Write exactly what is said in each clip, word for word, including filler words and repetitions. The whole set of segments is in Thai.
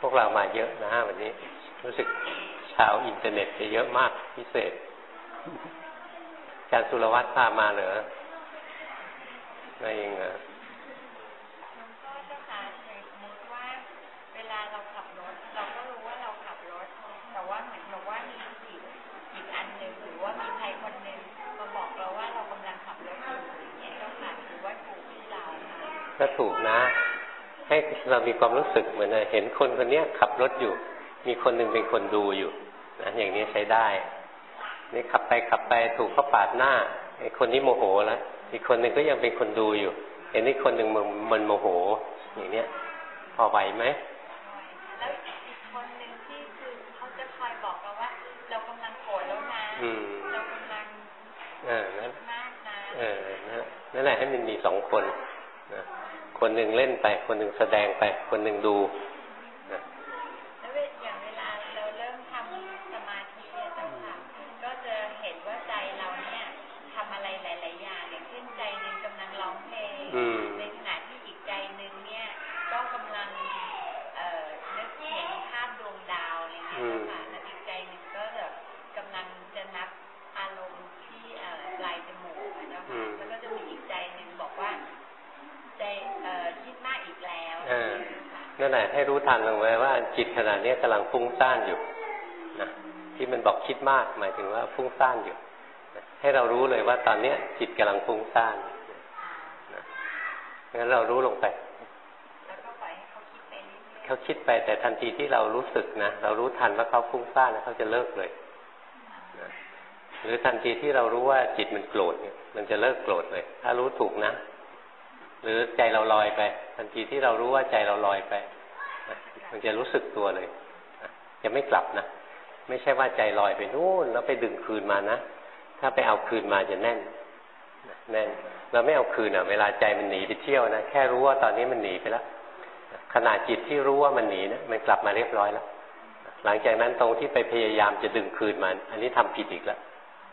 วกเรามาเยอะนะวันนี้รู้สึกชาวอินเทอร์เน็ตจะเยอะมากพิเศษอาจารย์สุรวัตรพามาเหรอไม่เองเหรอก็จะค่ะสมมติว่าเวลาเราขับรถเราก็รู้ว่าเราขับรถแต่ว่าเหมือนกับว่ามีจิตจิตอันหนึ่งหรือว่ามีใครคนหนึ่งมาบอกเราว่าเรากำลังขับรถอยู่อย่างเงี้ยก็ค่ะถือว่าถูกที่เราก็ถูกนะให้เรามีความรู้สึกเหมือนเห็นคนคนนี้ขับรถอยู่มีคนหนึ่งเป็นคนดูอยู่นะอย่างนี้ใช้ได้นี่ขับไปขับไปถูกเขาปาดหน้าไอ้คนนี้โมโหแล้วอีกคนหนึ่งก็ยังเป็นคนดูอยู่เห็นนี่คนหนึ่งมันมันโมโหอย่างเนี้ยพอไหวไหมแล้วอีกคนหนึ่งที่คือเขาจะคอยบอกเราว่าเรากำลังโกรธแล้วนะเรากำลังเออนั่นมากนะเออนั่นแหละให้มันมีสองคนนะคนหนึ่งเล่นไปคนหนึ่งแสดงไปคนหนึ่งดูนะแล้วอย่างเวลาเราเริ่มทำสมาธิเจ้าค่ะก็จะเห็นว่าใจเราเนี่ยทำอะไรหลายๆอย่างอย่างเช่นใจหนึ่งกำลังร้องเพลงในขณะที่อีกใจหนึ่งเนี่ยก็กำลังเอ่อนึกเห็นภาพดวงดาวอะไรเงี้ยเจ้าค่ะแล้วอีกใจหนึ่งก็แบบกำลังจะนับอารมณ์ที่เอ่อปลายจมูกนะเจ้าค่ะแล้วก็จะมีอีกใจหนึ่งบอกว่าใจเอ่อคิดมากอีกแล้วนั่นแหละให้รู้ทันลงไว้ว่าจิตขณะนี้กำลังฟุ้งซ่านอยู่นะที่มันบอกคิดมากหมายถึงว่าฟุ้งซ่านอยู่ให้เรารู้เลยว่าตอนนี้จิตกำลังฟุ้งซ่านนะงั้นเรารู้ลงไปแล้วก็ปล่อยให้เขาคิดไปเรื่อยๆเขาคิดไปแต่ทันทีที่เรารู้สึกนะเรารู้ทันว่าเขาฟุ้งซ่านนะเขาจะเลิกเลยนะหรือทันทีที่เรารู้ว่าจิตมันโกรธเนี่ยมันจะเลิกโกรธเลยถ้ารู้ถูกนะหรือใจเราลอยไปทันทีที่เรารู้ว่าใจเราลอยไปมันจะรู้สึกตัวเลยจะไม่กลับนะไม่ใช่ว่าใจลอยไปนู่นแล้วไปดึงคืนมานะถ้าไปเอาคืนมาจะแน่นแน่นเราไม่เอาคืนอ่ะเวลาใจมันหนีไปเที่ยวนะแค่รู้ว่าตอนนี้มันหนีไปแล้วขณะจิตที่รู้ว่ามันหนีนะมันกลับมาเรียบร้อยแล้วหลังจากนั้นตรงที่ไปพยายามจะดึงคืนมันอันนี้ทำผิดอีกแล้ว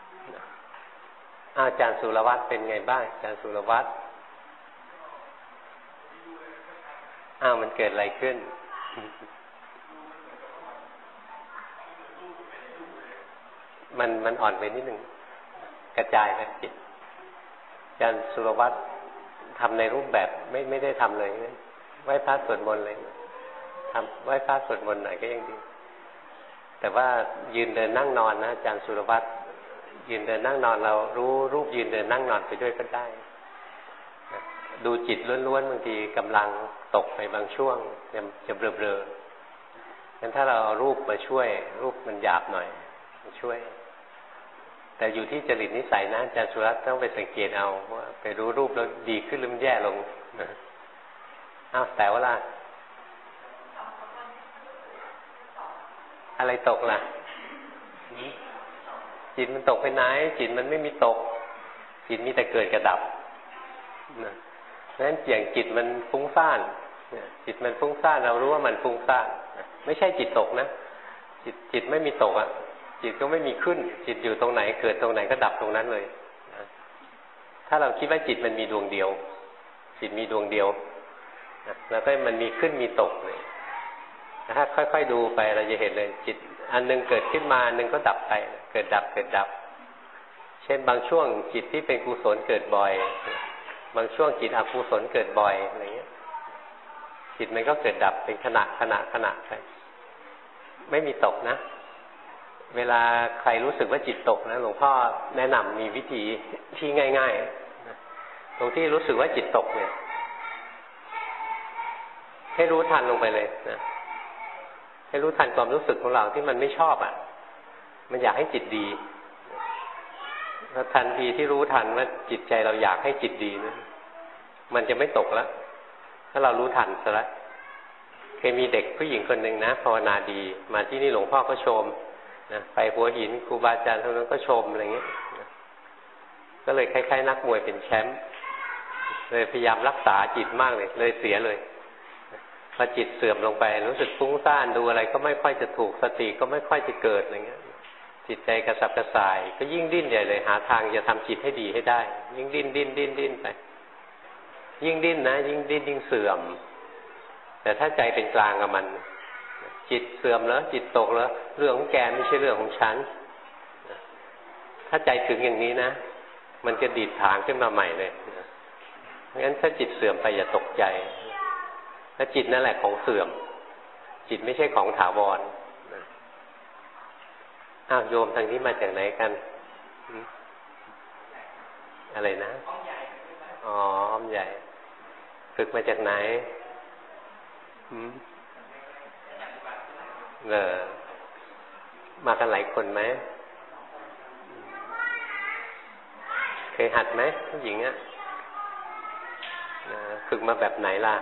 อาจารย์สุรวัตรเป็นไงบ้างอาจารย์สุรวัตรอ้าวมันเกิดอะไรขึ้นมันมันอ่อนไปนิดหนึ่งกระจายไปจิตอาจารย์สุรวัตรทำในรูปแบบไม่ไม่ได้ทำเลยไหว้พระสวดมนต์เลยทำไหว้พระสวดมนต์หน่อยก็ยังดีแต่ว่ายืนเดินนั่งนอนนะอาจารย์สุรวัตรยืนเดินนั่งนอนเรารู้รูปยืนเดินนั่งนอนไปด้วยก็ได้ดูจิตล้วนๆบางทีกำลังตกไปบางช่วงจะเบลอๆงั้นถ้าเราเอารูปมาช่วยรูปมันหยาบหน่อยมาช่วยแต่อยู่ที่จริตนิสัยนะอาจารย์สุรัตน์ต้องไปสังเกตเอาว่าไปรู้รูปแล้วดีขึ้นหรือมันแย่ลงอ้าวแต่ว่าล่ะอะไรตกล่ะจิตมันตกไปไหนจิตมันไม่มีตกจิตมีแต่เกิดกระดับนะเพราะฉะนั้นอย่างจิตมันฟุ้งซ่านจิตมันฟุ้งซ่านเรารู้ว่ามันฟุ้งซ่านไม่ใช่จิตตกนะจิตจิตไม่มีตกอ่ะจิตก็ไม่มีขึ้นจิตอยู่ตรงไหนเกิดตรงไหนก็ดับตรงนั้นเลยถ้าเราคิดว่าจิตมันมีดวงเดียวจิตมีดวงเดียวแล้วก็มันมีขึ้นมีตกเลยถ้าค่อยๆดูไปเราจะเห็นเลยจิตอันนึงเกิดขึ้นมาอันนึงก็ดับไปเกิดดับเกิดดับเช่นบางช่วงจิตที่เป็นกุศลเกิดบ่อยบางช่วงจิตอกุศลเกิดบ่อยอะไรเงี้ยจิตมันก็เกิดดับเป็นขณะขณะขณะไปไม่มีตกนะเวลาใครรู้สึกว่าจิตตกนะหลวงพ่อแนะนำมีวิธีที่ง่ายๆตรงที่รู้สึกว่าจิตตกเนี่ยให้รู้ทันลงไปเลยนะให้รู้ทันความรู้สึกของเราที่มันไม่ชอบอ่ะมันอยากให้จิตดีแล้วทันทีที่รู้ทันว่าจิตใจเราอยากให้จิตดีนะมันจะไม่ตกแล้วถ้าเรารู้ทันซะแล้วเคยมีเด็กผู้หญิงคนหนึ่งนะภาวนาดีมาที่นี่หลวงพ่อก็ชมนะไปหัวหินครูบาอาจารย์ทั้งนั้นก็ชมอะไรเงี้ยนะก็เลยคล้ายๆนักมวยเป็นแชมป์เลยพยายามรักษาจิตมากเลยเลยเสียเลยพอจิตเสื่อมลงไปรู้สึกฟุ้งซ่านดูอะไรก็ไม่ค่อยจะถูกสติก็ไม่ค่อยจะเกิดอะไรเงี้ยจิตใจกระสับกระส่ายก็ยิ่งดิ้นใหญ่เลยหาทางจะทำจิตให้ดีให้ได้ยิ่งดิ้นดิ้นดิ้นดิ้นไปยิ่งดิ้นนะยิ่งดิ้นยิ่งเสื่อมแต่ถ้าใจเป็นกลางกับมันจิตเสื่อมแล้วจิตตกแล้วเรื่องของแกไม่ใช่เรื่องของฉันถ้าใจถึงอย่างนี้นะมันจะดีดทางขึ้นมาใหม่เลยเพราะฉะนั้นถ้าจิตเสื่อมไปอย่าตกใจถ้าจิตนั่นแหละของเสื่อมจิตไม่ใช่ของถาวรอ้าวโยมทางนี้มาจากไหนกันอะไรนะอ๋ออ้อมใหญ่ฝึกมาจากไหนเออมากันหลายคนไหมเคยหัดไหมผู้หญิงอ่ะฝึกมาแบบไหนล่ะ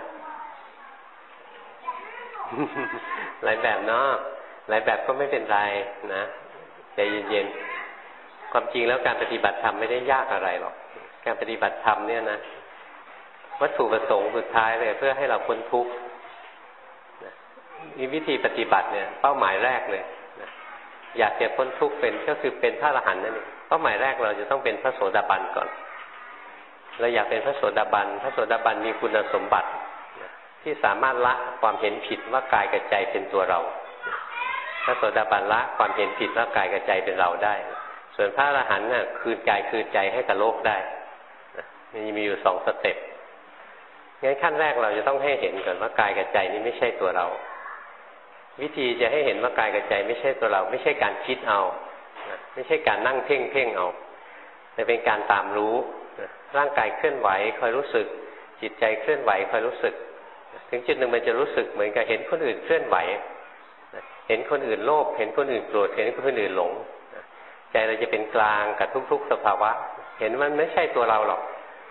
หลายแบบเนาะหลายแบบก็ไม่เป็นไรนะใจเย็นๆความจริงแล้วการปฏิบัติธรรมไม่ได้ยากอะไรหรอกการปฏิบัติธรรมเนี่ยนะวัตถุประสงค์สุดท้ายเลยเพื่อให้เราพ้นทุกข์มีวิธีปฏิบัติเนี่ยเป้าหมายแรกเลยนะอยากจะพ้นทุกข์เป็นก็คือเป็นพระอรหันต์นั่นเองเป้าหมายแรกเราจะต้องเป็นพระโสดาบันก่อนเราอยากเป็นพระโสดาบันพระโสดาบันมีคุณสมบัติที่สามารถละความเห็นผิดว่ากายกับใจเป็นตัวเราพระโสดาบันละความเห็นผิดว่ากายกับใจเป็นเราได้ส่วนพระอรหันต์น่ะคืนกายคืนใจให้กับโลกได้มันมีอยู่สองสเต็ปงั้นขั้นแรกเราจะต้องให้เห็นก่อนว่ากายกับใจนี้ไม่ใช่ตัวเราวิธีจะให้เห็นว่ากายกับใจไม่ใช่ตัวเราไม่ใช่การคิดเอาไม่ใช่การนั่งเพ่งเพ่งเอาแต่เป็นการตามรู้ร่างกายเคลื่อนไหวคอยรู้สึกจิตใจเคลื่อนไหวคอยรู้สึกถึงจุดหนึ่งมันจะรู้สึกเหมือนกับเห็นคนอื่นเคลื่อนไหวเห็นคนอื่นโลภเห็นคนอื่นโกรธเห็นคนอื่นหลงใจเราจะเป็นกลางกับทุกๆสภาวะเห็นมันไม่ใช่ตัวเราหรอก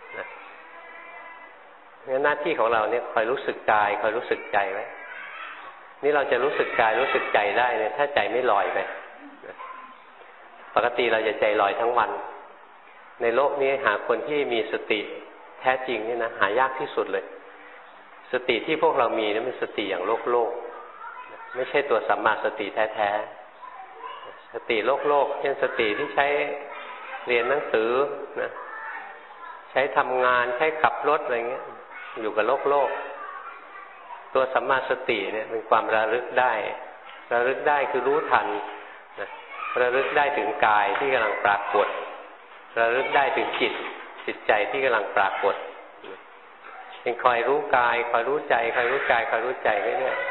งั้นหน้าที่ของเราเนี่ยคอยรู้สึกกายคอยรู้สึกใจไว้นี่เราจะรู้สึกกายรู้สึกใจได้เนี่ยถ้าใจไม่ลอยไปปกติเราจะใจลอยทั้งวันในโลกนี้หาคนที่มีสติแท้จริงนี่นะหายากที่สุดเลยสติที่พวกเรามีนี่เป็นสติอย่างโลกโลกไม่ใช่ตัวสัมมาสติแท้ๆสติโลกโลกเช่นสติที่ใช้เรียนหนังสือนะใช้ทำงานใช้ขับรถอะไรเงี้ยอยู่กับโลกโลกตัวสัมมาสติเนี่ยเป็นความระลึกได้ระลึกได้คือรู้ทันนะระลึกได้ถึงกายที่กำลังปรากฏระลึกได้ถึงจิตจิตใจที่กำลังปรากฏเป็นคอยรู้กายคอยรู้ใจคอยรู้กายคอยรู้ใจเรื่อย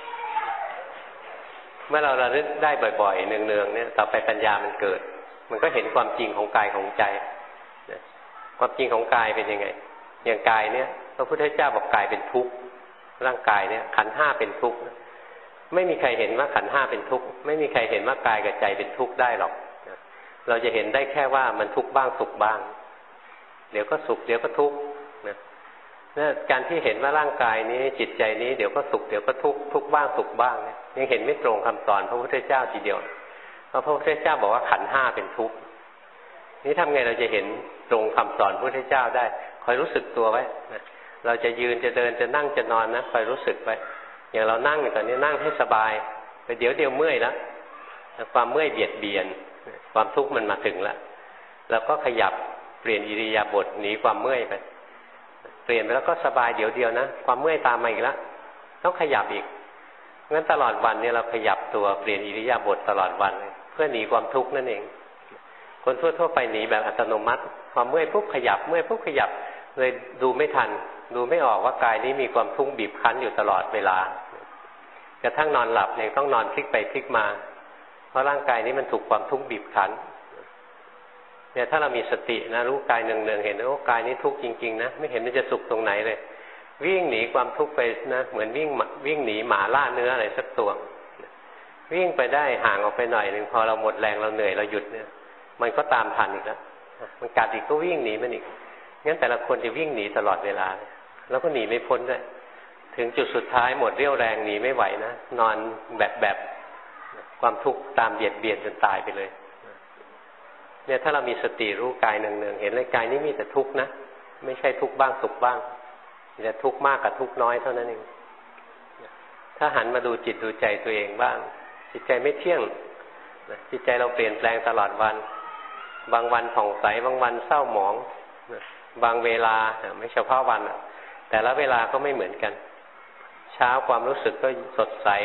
ๆเมื่อเราระลึกได้บ่อยๆเนืองๆเนี่ยต่อไปปัญญามันเกิดมันก็เห็นความจริงของกายของใจความจริงของกายเป็นยังไงอย่างกายเนี่ยพระพุทธเจ้าบอกกายเป็นทุกข์ร่างกายเนี่ยขันธ์ห้าเป็นทุกข์ไม่มีใครเห็นว่าขันธ์ห้าเป็นทุกข์ไม่มีใครเห็นว่ากายกับใจเป็นทุกข์ได้หรอกเราจะเห็นได้แค่ว่ามันทุกข์บ้างสุขบ้างเดี๋ยวก็สุขเดี๋ยวก็ทุกข์นะเนี่ยการที่เห็นว่าร่างกายนี้จิตใจนี้เดี๋ยวก็สุขเดี๋ยวก็ทุกข์ทุกข์บ้างสุขบ้างเนี่ยยังเห็นไม่ตรงคำสอนพระพุทธเจ้าทีเดียวเพราะพระพุทธเจ้าบอกว่าขันธ์ห้าเป็นทุกข์นี่ทำไงเราจะเห็นตรงคำสอนพระพุทธเจ้าได้คอยรู้สึกตัวไว้นะเราจะยืนจะเดินจะนั่งจะนอนนะคอยรู้สึกไว้อย่างเรานั่งอยู่ตอนนี้นั่งให้สบายไปเดี๋ยวเดียวเมื่อยแล้วความเมื่อยเบียดเบียนความทุกข์มันมาถึงแล้วเราก็ขยับเปลี่ยนอิริยาบถหนีความเมื่อยไปเปลี่ยนไปแล้วก็สบายเดี๋ยวเดียวนะความเมื่อยตามมาอีกแล้วต้องขยับอีกงั้นตลอดวันเนี่ยเราขยับตัวเปลี่ยนอิริยาบถตลอดวันเพื่อหนีความทุกข์นั่นเองคนทั่วๆไปหนีแบบอัตโนมัติความเมื่อยปุ๊บขยับเมื่อยปุ๊บขยับเลยดูไม่ทันดูไม่ออกว่ากายนี้มีความทุกข์บีบคั้นอยู่ตลอดเวลากระทั่งนอนหลับยังต้องนอนพลิกไปพลิกมาเพราะร่างกายนี้มันถูกความทุกข์บีบคั้นเนี่ยถ้าเรามีสตินะรู้กายเนืองๆเห็นว่ากายนี้ทุกข์จริงๆนะไม่เห็นมันจะสุขตรงไหนเลยวิ่งหนีความทุกข์ไปนะเหมือนวิ่งวิ่งหนีหมาล่าเนื้ออะไรสักตัววิ่งไปได้ห่างออกไปหน่อยหนึ่งพอเราหมดแรงเราเหนื่อยเราหยุดเนี่ยมันก็ตามทันอีกแล้วมันกัดอีกก็วิ่งหนีมันอีกงั้นแต่ละคนจะวิ่งหนีตลอดเวลาแล้วก็หนีไม่พ้นด้วยถึงจุดสุดท้ายหมดเรี่ยวแรงหนีไม่ไหวนะนอนแบบแบบความทุกข์ตามเบียดเบียนจนตายไปเลยเนี่ยถ้าเรามีสติรู้กายเนืองๆเห็นเลยกายนี้มีแต่ทุกข์นะไม่ใช่ทุกข์บ้างสุขบ้างมีแต่ทุกข์มากกับทุกข์น้อยเท่านั้นเองถ้าหันมาดูจิตดูใจตัวเองบ้างจิตใจไม่เที่ยงจิตใจเราเปลี่ยนแปลงตลอดวันบางวันผ่องใสบางวันเศร้าหมองบางเวลาไม่เฉพาะวันแต่ละเวลาก็ไม่เหมือนกันเช้าความรู้สึกก็สดใส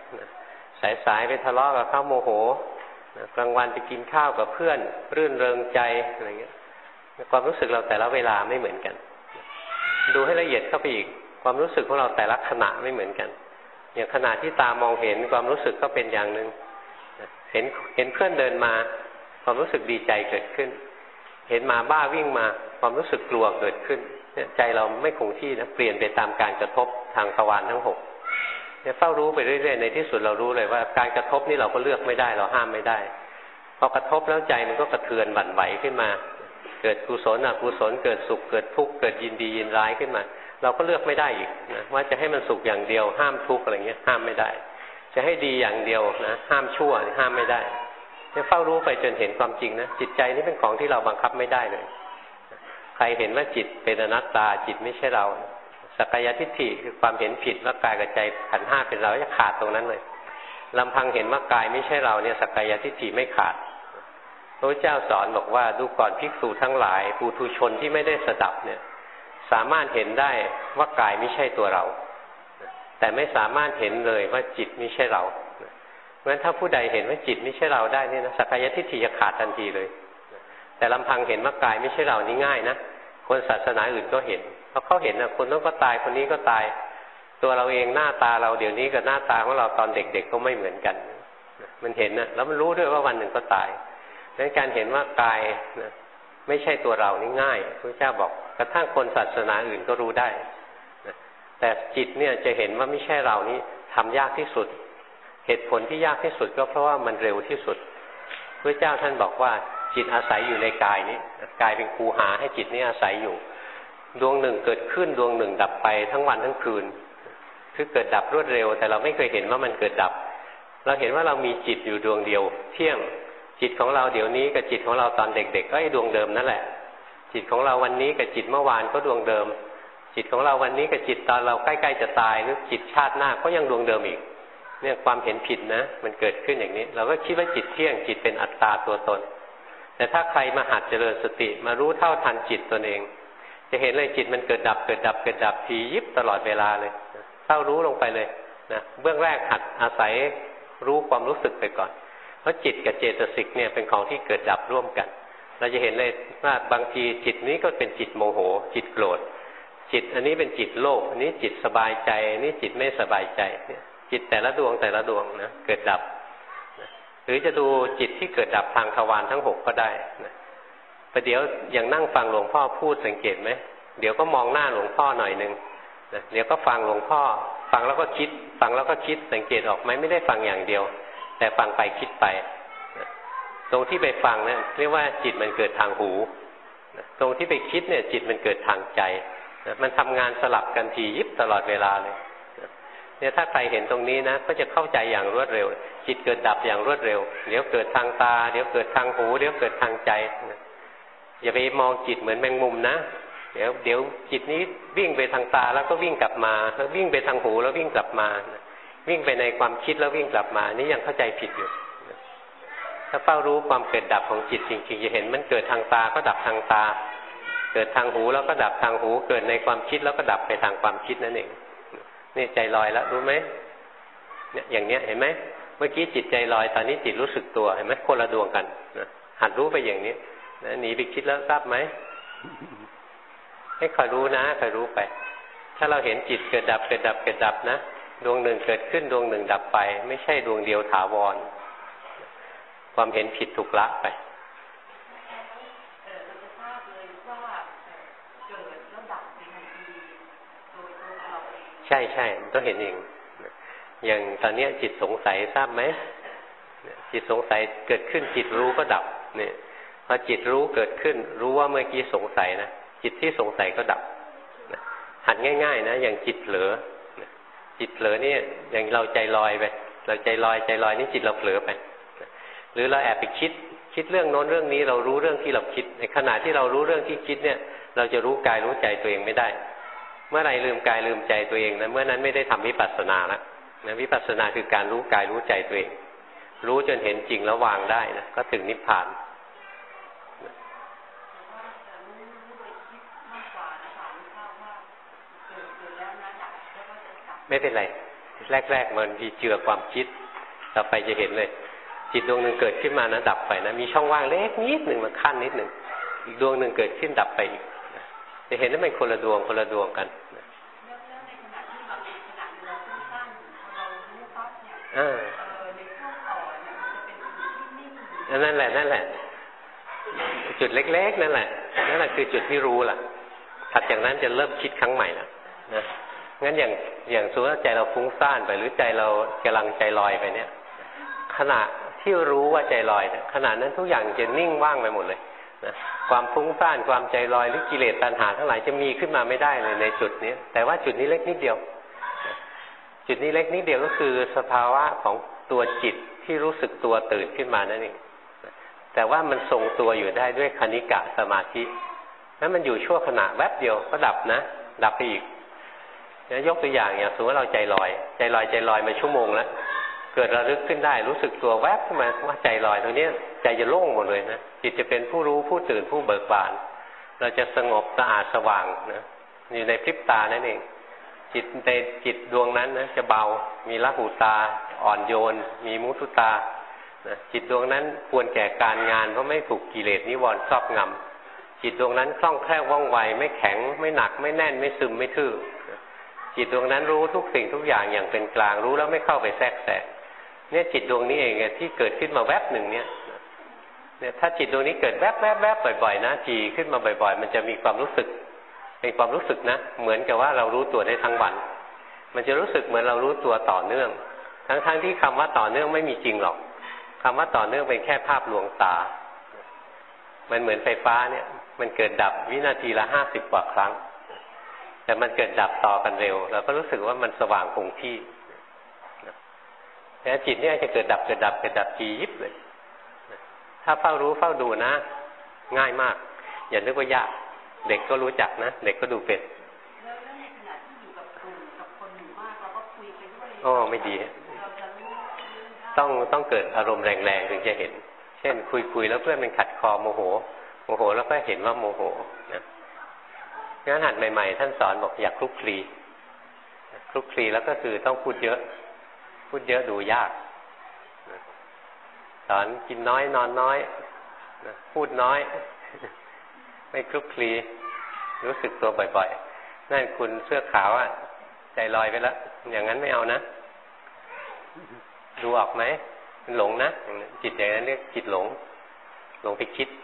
สายๆไปทะเลาะกับเขาโมโหกลางวันไปกินข้าวกับเพื่อนรื่นเริงใจอะไรเงี้ยความรู้สึกเราแต่ละเวลาไม่เหมือนกันดูให้ละเอียดเข้าไปอีกความรู้สึกของเราแต่ละขณะไม่เหมือนกันอย่างขณะที่ตามองเห็นความรู้สึกก็เป็นอย่างหนึ่งเห็นเห็นเพื่อนเดินมาความรู้สึกดีใจเกิดขึ้นเห็นหมาบ้าวิ่งมาความรู้สึกกลัวเกิดขึ้นใจเราไม่คงที่นะเปลี่ยนไปตามการกระทบทางทวารทั้งหกเนี่ยเฝ้ารู้ไปเรื่อยๆในที่สุดเรารู้เลยว่าการกระทบนี่เราก็เลือกไม่ได้เราห้ามไม่ได้พอกระทบแล้วใจมันก็กระเทือนบั่นไหวขึ้นมาเกิดกุศลอกุศลเกิดสุขเกิดทุกข์เกิดยินดียินร้ายขึ้นมาเราก็เลือกไม่ได้อีกนะว่าจะให้มันสุขอย่างเดียวห้ามทุกข์อะไรเงี้ยห้ามไม่ได้จะให้ดีอย่างเดียวนะห้ามชั่วห้ามไม่ได้เนี่ยเฝ้ารู้ไปจนเห็นความจริงนะจิตใจนี่เป็นของที่เราบังคับไม่ได้เลยใครเห็นว่าจิตเป็นอนัตตาจิตไม่ใช่เราสักกายทิฏฐิคือความเห็นผิดว่ากายกับใจขันธ์ห้าเป็นเราจะขาดตรงนั้นเลยลำพังเห็นว่ากายไม่ใช่เราเนี่ยสักกายทิฏฐิไม่ขาดพระพุทธเจ้าสอนบอกว่าดูก่อนภิกษุทั้งหลายปุถุชนที่ไม่ได้สดับเนี่ยสามารถเห็นได้ว่ากายไม่ใช่ตัวเราแต่ไม่สามารถเห็นเลยว่าจิตไม่ใช่เราเพราะฉะนั้นถ้าผู้ใดเห็นว่าจิตไม่ใช่เราได้นี่นะสักกายทิฏฐิจะขาดทันทีเลยแต่ลำพังเห็นว่ากายไม่ใช่เรานี่ง่ายนะคนศาสนาอื่นก็เห็นเพราะเขาเห็นนะคนนั้นก็ตายคนนี้ก็ตายตัวเราเองหน้าตาเราเดี๋ยวนี้กับหน้าตาของเราตอนเด็กๆก็ไม่เหมือนกันมันเห็นนะแล้วมันรู้ด้วยว่าวันหนึ่งก็ตายดังนั้นการเห็นว่ากายนะไม่ใช่ตัวเรานี่ง่ายพระเจ้าบอกกระทั่งคนศาสนาอื่นก็รู้ได้นะแต่จิตเนี่ยจะเห็นว่าไม่ใช่เรานี่ทำยากที่สุดเหตุผลที่ยากที่สุดก็เพราะว่ามันเร็วที่สุดพระเจ้าท่านบอกว่าจิตอาศัยอยู่ในกายนี้กายเป็นคูหาให้จิตนี้อาศัยอยู่ดวงหนึ่งเกิดขึ้นดวงหนึ่งดับไปทั้งวันทั้งคืนคือเกิดดับรวดเร็วแต่เราไม่เคยเห็นว่ามันเกิดดับเราเห็นว่าเรามีจิตอยู่ดวงเดียวเที่ยงจิตของเราเดี๋ยวนี้กับจิตของเราตอนเด็กๆก็ไอ้ดวงเดิมนั่นแหละจิตของเราวันนี้กับจิตเมื่อวานก็ดวงเดิมจิตของเราวันนี้กับจิตตอนเราใกล้ๆจะตายหรือจิตชาติหน้าก็ยังดวงเดิมอีกเนี่ยความเห็นผิดนะมันเกิดขึ้นอย่างนี้เราก็คิดว่าจิตเที่ยงจิตเป็นอัตตาตัวตนแต่ถ้าใครมาหัดเจริญสติมารู้เท่าทันจิตตนเองจะเห็นเลยจิตมันเกิดดับเกิดดับเกิดดับทียิบตลอดเวลาเลยเข้ารู้ลงไปเลยนะเบื้องแรกหัดอาศัยรู้ความรู้สึกไปก่อนเพราะจิตกับเจตสิกเนี่ยเป็นของที่เกิดดับร่วมกันเราจะเห็นเลยว่าบางทีจิตนี้ก็เป็นจิตโมโหจิตโกรธจิตอันนี้เป็นจิตโลภอันนี้จิตสบายใจอันนี้จิตไม่สบายใจเนี่ยจิตแต่ละดวงแต่ละดวงนะเกิดดับหรือจะดูจิตที่เกิดดับทางทวารทั้งหกก็ได้นะประเดี๋ยวอย่างนั่งฟังหลวงพ่อพูดสังเกตไหมเดี๋ยวก็มองหน้าหลวงพ่อหน่อยนึงนะเดี๋ยวก็ฟังหลวงพ่อฟังแล้วก็คิดฟังแล้วก็คิดสังเกตออกไหมไม่ได้ฟังอย่างเดียวแต่ฟังไปคิดไปนะตรงที่ไปฟังเนี่ยเรียกว่าจิตมันเกิดทางหูนะตรงที่ไปคิดเนี่ยจิตมันเกิดทางใจนะมันทำงานสลับกันทียิบตลอดเวลาเลยเนี่ยถ้าใครเห็นตรงนี้นะก็จะเข้าใจอย่างรวดเร็วจิตเกิดดับอย่างรวดเร็วเดี๋ยวเกิดทางตาเดี๋ยวเกิดทางหูเดี๋ยวเกิดทางใจนะอย่าไปมองจิตเหมือนแมงมุมนะเดี๋ยวเดี๋ยวจิตนี้วิ่งไปทางตาแล้วก็วิ่งกลับมาแล้ววิ่งไปทางหูแล้ววิ่งกลับมานะวิ่งไปในความคิดแล้ววิ่งกลับมานี่ยังเข้าใจผิดอยู่นะถ้าเฝ้ารู้ความเกิดดับของจิตจริงๆจะเห็นมันเกิดทางตาก็ดับทางตาเกิดทางหูแล้วก็ดับทางหูเกิดในความคิดแล้วก็ดับไปทางความคิดนั่นเองนี่ใจลอยแล้วรู้ไหมเนี่ยอย่างเนี้ยเห็นไหมเมื่อกี้จิตใจลอยตอนนี้จิตรู้สึกตัวเห็นไหมคนละดวงกันนะหัดรู้ไปอย่างนี้นะหนีไปคิดแล้วทราบไหมให้คอยรู้นะคอยรู้ไปถ้าเราเห็นจิตเกิดดับเกิดดับเกิดดับนะดวงหนึ่งเกิดขึ้นดวงหนึ่งดับไปไม่ใช่ดวงเดียวถาวรความเห็นผิดถูกละไปใช่ใช่มันต้องเห็นเองอย่างตอนนี้จิตสงสัยทราบไหมจิตสงสัยเกิดขึ้นจิตรู้ก็ดับเนี่ยพอจิตรู้เกิดขึ้นรู้ว่าเมื่อกี้สงสัยนะจิตที่สงสัยก็ดับหัดง่ายๆนะอย่างจิตเผลอจิตเผลอนี่อย่างเราใจลอยไปเราใจลอยใจลอยนี่จิตเราเผลอไปหรือเราแอบไปคิดคิดเรื่องโน้นเรื่องนี้เรารู้เรื่องที่เราคิดในขณะที่เรารู้เรื่องที่คิดเนี่ยเราจะรู้กายรู้ใจตัวเองไม่ได้เมื่อไรลืมกายลืมใจตัวเองนะเมื่อนั้นไม่ได้ทำวิปัสสนาแล้วนะวิปัสสนาคือการรู้กายรู้ใจตัวเองรู้จนเห็นจริงแล้ววางได้นะก็ถึงนิพพานไม่เป็นไรแรกๆมันมีเจือความคิดต่อไปจะเห็นเลยจิตดวงหนึ่งเกิดขึ้นมานะดับไปนะมีช่องว่างเล็กนิดหนึ่งมันขั้นนิดหนึ่งอีกดวงหนึ่งเกิดขึ้นดับไปอีกจะเห็นว่าเป็นคนละดวงคนละดวงกันอ่านั่นแหละนั่นแหละจุดเล็กๆนั่นแหละนั่นแหละคือจุดที่รู้ล่ะถัดจากนั้นจะเริ่มคิดครั้งใหม่ละนะงั้นอย่างอย่างสมมติว่าใจเราฟุ้งซ่านไปหรือใจเรากำลังใจลอยไปเนี่ยขณะที่รู้ว่าใจลอยเนี่ยขณะนั้นทุกอย่างจะนิ่งว่างไปหมดเลยนะความฟุ้งซ่านความใจลอยหรือกิเลสตัณหาทั้งหลายจะมีขึ้นมาไม่ได้เลยในจุดนี้แต่ว่าจุดนี้เล็กนิดเดียวจุดนี้เล็กนิดเดียวก็คือสภาวะของตัวจิตที่รู้สึกตัวตื่นขึ้นมานั่นเองแต่ว่ามันทรงตัวอยู่ได้ด้วยคณิกะสมาธินั้นมันอยู่ชั่วขณะแวบเดียวก็ดับนะดับไปอีกนะยกตัวอย่างอย่างสมมติว่าเราใจลอยใจลอยใจลอยมาชั่วโมงแล้วเกิดระลึกขึ้นได้รู้สึกตัวแวบขึ้นมาว่าใจลอยตรงนี้ใจจะโล่งหมดเลยนะจิตจะเป็นผู้รู้ผู้ตื่นผู้เบิกบานเราจะสงบสะอาดสว่างนะอยู่ในพริบตานั่นเองจิตในจิตดวงนั้นนะจะเบามีละหูตาอ่อนโยนมีมุทุตานะจิตดวงนั้นควรแก่การงานเพราะไม่ถูกกิเลสนิวรณ์ครอบงำจิตดวงนั้นคล่องแคล่วว่องไวไม่แข็งไม่หนักไม่แน่นไม่ซึมไม่ทื่อจิตดวงนั้นรู้ทุกสิ่งทุกอย่างอย่างเป็นกลางรู้แล้วไม่เข้าไปแทรกแซงเนี่ยจิตดวงนี้เองที่เกิดขึ้นมาแวบหนึ่งเนี่ยเนี่ยถ้าจิตดวงนี้เกิดแวบแวบแวบบ่อยๆนะทีขึ้นมาบ่อยๆมันจะมีความรู้สึกเป็นความรู้สึกนะเหมือนกับว่าเรารู้ตัวได้ทั้งวันมันจะรู้สึกเหมือนเรารู้ตัวต่อเนื่องทั้งๆ ท, ที่คำว่าต่อเนื่องไม่มีจริงหรอกคำว่าต่อเนื่องเป็นแค่ภาพลวงตามันเหมือนไฟฟ้าเนี่ยมันเกิดดับวินาทีละห้าสิบกว่าครั้งแต่มันเกิดดับต่อกันเร็วเราก็รู้สึกว่ามันสว่างคงที่แต่จิตเนี่ยจะเกิดดับเกิดดับเกิดดับจียิบเลยถ้าเฝ้ารู้เฝ้าดูนะง่ายมากอย่านึกว่ายากเด็กก็รู้จักนะเด็กก็ดูเป็นโอ้ไม่ดีต้องต้องเกิดอารมณ์แรงๆถึงจะเห็นเช่นคุยๆแล้วเพื่อนมันขัดคอโมโหโมโหแล้วก็เห็นว่าโมโหนะงั้นหัดใหม่ๆท่านสอนบอกอยากคลุกคลีคลุกคลีแล้วก็คือต้องพูดเยอะพูดเยอะดูยากสอนกินน้อยนอนน้อยพูดน้อยไม่คลุกคลีรู้สึกตัวบ่อยๆนั่นคุณเสื้อขาวอ่ะใจลอยไปแล้วอย่างนั้นไม่เอานะดูออกไหมมันหลงนะจิตอย่างนั้นเรียกจิตหลงหลงไปคิด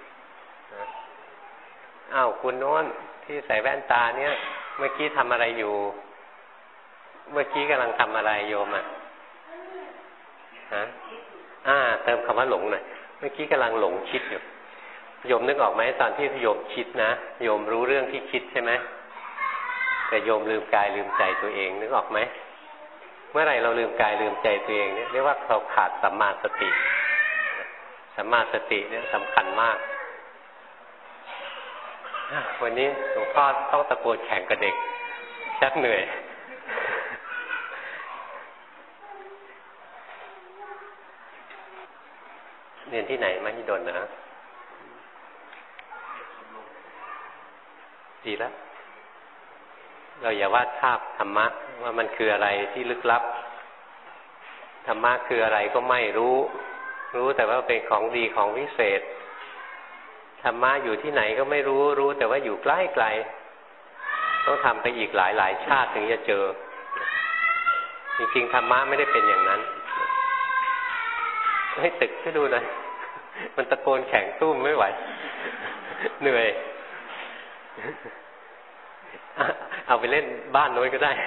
อ้าวคุณโน้นที่ใส่แว่นตาเนี่ยเมื่อกี้ทำอะไรอยู่เมื่อกี้กำลังทำอะไรโยมอ่ะฮะอ่าเติมคำว่าหลงหน่อยเมื่อกี้กำลังหลงคิดอยู่โยมนึกออกไหมตอนที่โยมคิดนะโยมรู้เรื่องที่คิดใช่ไหมแต่โยมลืมกายลืมใจตัวเองนึกออกไหมเมื่อไหร่เราลืมกายลืมใจตัวเองเนี่ยเรียกว่าเราขาดสัมมาสติสัมมาสติเนี่ยสำคัญมากวันนี้หลวงพ่อต้องตะโกนแข่งกับเด็กชักเหนื่อยเรียนที่ไหนมหิดลนะดีแล้วเราอย่าวาดภาพธรรมะว่ามันคืออะไรที่ลึกลับธรรมะคืออะไรก็ไม่รู้รู้แต่ว่าเป็นของดีของวิเศษธรรมะอยู่ที่ไหนก็ไม่รู้รู้แต่ว่าอยู่ใกล้ไกลต้องทำไปอีกหลายหลายชาติถึงจะเจอจริงๆธรรมะไม่ได้เป็นอย่างนั้นให้ตึกให้ดูหน่อยมันตะโกนแข่งตู้มไม่ไหวเหนื่อยเอาไปเล่นบ้านโน้นก็ได้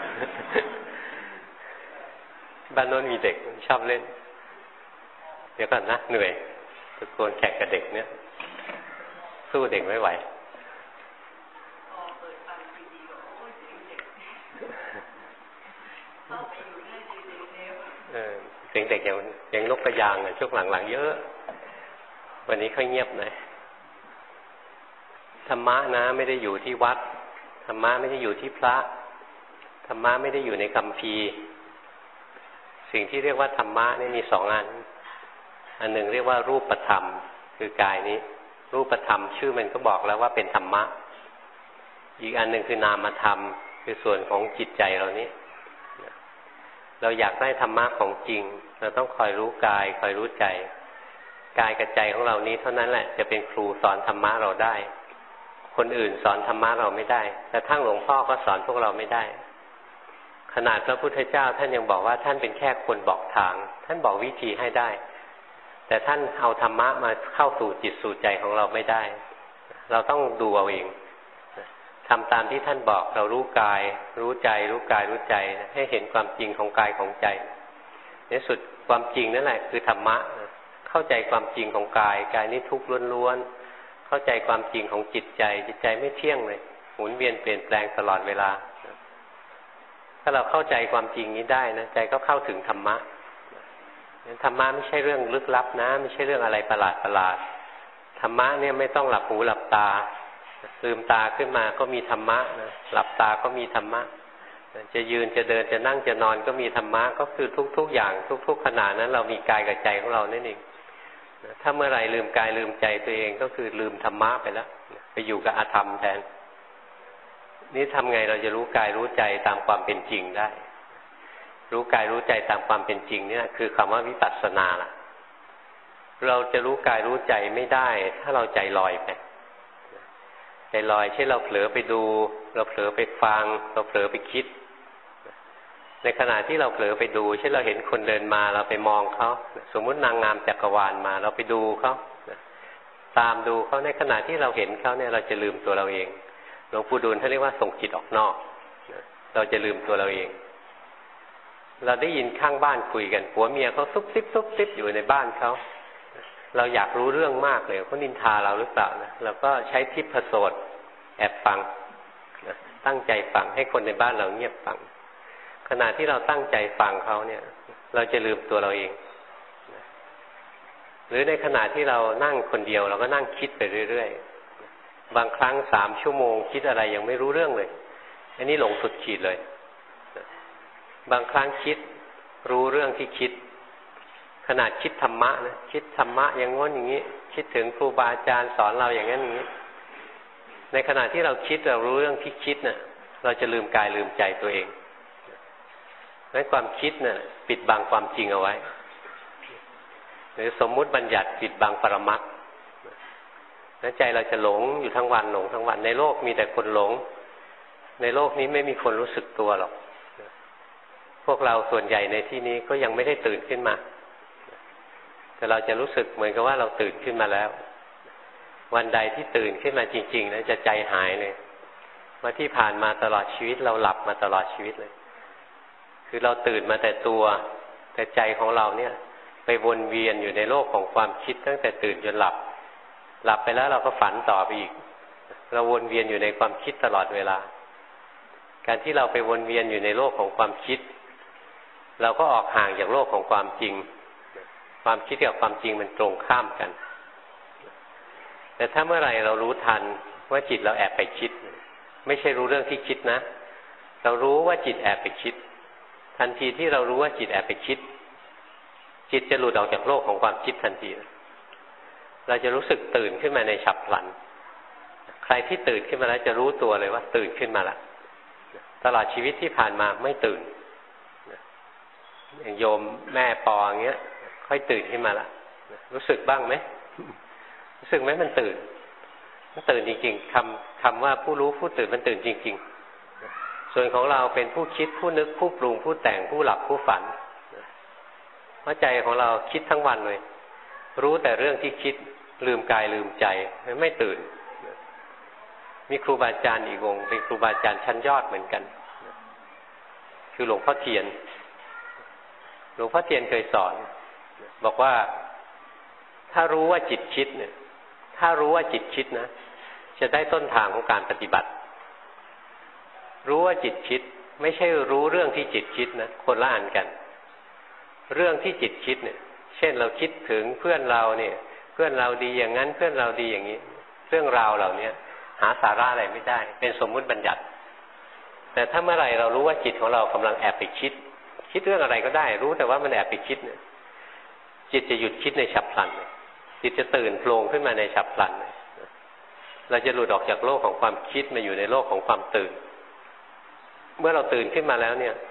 บ้านโน้นมีเด็กชอบเล่นเดี๋ยวก่อนนะเหนื่อยตะโกนแข่งกับเด็กเนี่ยสู้เด็กไม่ไหวเออเสียงเด็กยังยังนกกระยางช่วงหลังๆเยอะวันนี้ค่อยเงียบหน่อยธรรมะนะไม่ได้อยู่ที่วัดธรรมะไม่ได้อยู่ที่พระธรรมะไม่ได้อยู่ในคัมภีร์สิ่งที่เรียกว่าธรรมะนี่มีสองอันอันหนึ่งเรียกว่ารูปธรรมคือกายนี้รูปธรรมชื่อมันก็บอกแล้วว่าเป็นธรรมะอีกอันหนึ่งคือนามธรรมคือส่วนของจิตใจเรานี้เราอยากได้ธรรมะของจริงเราต้องคอยรู้กายคอยรู้ใจกายกับใจของเรานี้เท่านั้นแหละจะเป็นครูสอนธรรมะเราได้คนอื่นสอนธรรมะเราไม่ได้แต่ทั้งหลวงพ่อก็สอนพวกเราไม่ได้ขนาดพระพุทธเจ้าท่านยังบอกว่าท่านเป็นแค่คนบอกทางท่านบอกวิธีให้ได้แต่ท่านเอาธรรมะมาเข้าสู่จิตสู่ใจของเราไม่ได้เราต้องดูเอาเองทำตามที่ท่านบอกเรารู้กายรู้ใจรู้กายรู้ใจให้เห็นความจริงของกายของใจในสุดความจริงนั่นแหละคือธรรมะเข้าใจความจริงของกายกายนี้ทุกข์ล้วนๆเข้าใจความจริงของจิตใจจิตใจไม่เที่ยงเลยหมุนเวียนเปลี่ยนแปลงตลอดเวลาถ้าเราเข้าใจความจริงนี้ได้นะใจก็เข้าถึงธรรมะธรรมะไม่ใช่เรื่องลึกลับนะไม่ใช่เรื่องอะไรประหลาดประหลาดธรรมะเนี่ยไม่ต้องหลับหูหลับตาลืมตาขึ้นมาก็มีธรรมะนะหลับตาก็มีธรรมะจะยืนจะเดินจะนั่งจะนอนก็มีธรรมะก็คือทุกๆอย่างทุกๆขณะนั้นเรามีกายกับใจของเรานั่นเองถ้าเมื่อไหร่ลืมกายลืมใจตัวเองก็คือลืมธรรมะไปแล้วไปอยู่กับอธรรมแทนนี่ทำไงเราจะรู้กายรู้ใจตามความเป็นจริงได้รู้กายรู้ใจตามความเป็นจริงนี่นะคือคำว่าวิปัสสนาล่ะเราจะรู้กายรู้ใจไม่ได้ถ้าเราใจลอยไปใจลอยเช่นเราเผลอไปดูเราเผลอไปฟังเราเผลอไปคิดในขณะที่เราเผลอไปดูเช่นเราเห็นคนเดินมาเราไปมองเขาสมมุตินางงามจักรวาลมาเราไปดูเขาตามดูเขาในขณะที่เราเห็นเขาเนี่ยเราจะลืมตัวเราเองหลวงปู่ดูลท่านเรียกว่าส่งจิตออกนอกเราจะลืมตัวเราเองเราได้ยินข้างบ้านคุยกันผัวเมียเขาซุบซิบซุบซิบอยู่ในบ้านเขาเราอยากรู้เรื่องมากเลยเขานินทาเราหรือเปล่านะเราก็ใช้ทิพโสตแอบฟังนะตั้งใจฟังให้คนในบ้านเราเงียบฟังขณะที่เราตั้งใจฟังเขาเนี่ยเราจะลืมตัวเราเองนะหรือในขณะที่เรานั่งคนเดียวเราก็นั่งคิดไปเรื่อยๆบางครั้งสามชั่วโมงคิดอะไรยังไม่รู้เรื่องเลยอันนี้หลงสุดขีดเลยนะบางครั้งคิดรู้เรื่องที่คิดขนาดคิดธรรมะนะคิดธรรมะอย่างง้นอย่างนี้คิดถึงครูบาอาจารย์สอนเราอย่างนั้นอย่างนี้ในขณะที่เราคิดเรารู้เรื่องที่คิดน่ะเราจะลืมกายลืมใจตัวเองนั้นความคิดน่ะปิดบังความจริงเอาไว้หรือสมมุติบัญญัติปิดบังปรมัตถ์นั้นใจเราจะหลงอยู่ทั้งวันหลงทั้งวันในโลกมีแต่คนหลงในโลกนี้ไม่มีคนรู้สึกตัวหรอกพวกเราส่วนใหญ่ในที่นี้ก็ยังไม่ได้ตื่นขึ้นมาแต่เราจะรู้สึกเหมือนกับว่าเราตื่นขึ้นมาแล้ววันใดที่ตื่นขึ้นมาจริงๆนะจะใจหายเลยว่าที่ผ่านมาตลอดชีวิตเราหลับมาตลอดชีวิตเลยคือเราตื่นมาแต่ตัวแต่ใจของเราเนี่ยไปวนเวียนอยู่ในโลกของความคิดตั้งแต่ตื่นจนหลับหลับไปแล้วเราก็ฝันต่อไปอีกเราวนเวียนอยู่ในความคิดตลอดเวลาการที่เราไปวนเวียนอยู่ในโลกของความคิดเราก็ออกห่างจากโลกของความจริงความคิดกับความจริงมันตรงข้ามกันแต่ถ้าเมื่อไหร่เรารู้ทันว่าจิตเราแอบไปคิดไม่ใช่รู้เรื่องที่คิดนะเรารู้ว่าจิตแอบไปคิดทันทีที่เรารู้ว่าจิตแอบไปคิดจิตจะหลุดออกจากโลกของความคิดทันทีเราจะรู้สึกตื่นขึ้นมาในฉับพลันใครที่ตื่นขึ้นมาแล้วจะรู้ตัวเลยว่าตื่นขึ้นมาแล้วตลอดชีวิตที่ผ่านมาไม่ตื่นอย่างโยมแม่ปออย่างเงี้ยค่อยตื่นขึ้นมาละรู้สึกบ้างไหมรู้สึกไหมมันตื่นมันตื่นจริงๆคำคำว่าผู้รู้ผู้ตื่นมันตื่นจริงๆส่วนของเราเป็นผู้คิดผู้นึกผู้ปรุงผู้แต่งผู้หลับผู้ฝันเพราะใจของเราคิดทั้งวันเลยรู้แต่เรื่องที่คิดลืมกายลืมใจไม่ตื่นมีครูบาอาจารย์อีกองค์เป็นครูบาอาจารย์ชั้นยอดเหมือนกันคือหลวงพ่อเทียนหลวงพ่อเทียนเคยสอนบอกว่าถ้ารู้ว่าจิตคิดเนี่ยถ้ารู้ว่าจิตคิดนะจะได้ต้นทางของการปฏิบัติรู้ว่าจิตคิดไม่ใช่รู้เรื่องที่จิตคิดนะคนละอันกันเรื่องที่จิตคิดเนี่ยเช่นเราคิดถึงเพื่อนเราเนี่ยเพื่อนเราดีอย่างนั้นเพื่อนเราดีอย่างนี้เรื่องราวเหล่านี้หาสาระอะไรไม่ได้เป็นสมมุติบัญญัติแต่ถ้าเมื่อไหร่เรารู้ว่าจิตของเรากำลังแอบไปคิดคิดเรื่องอะไรก็ได้รู้แต่ว่ามันแอบไปคิดเนี่ยจิตจะหยุดคิดในฉับพลันจิตจะตื่นโผล่ขึ้นมาในฉับพลันเราจะหลุดออกจากโลกของความคิดมาอยู่ในโลกของความตื่นเมื่อเราตื่นขึ้นมาแล้วเนี่ย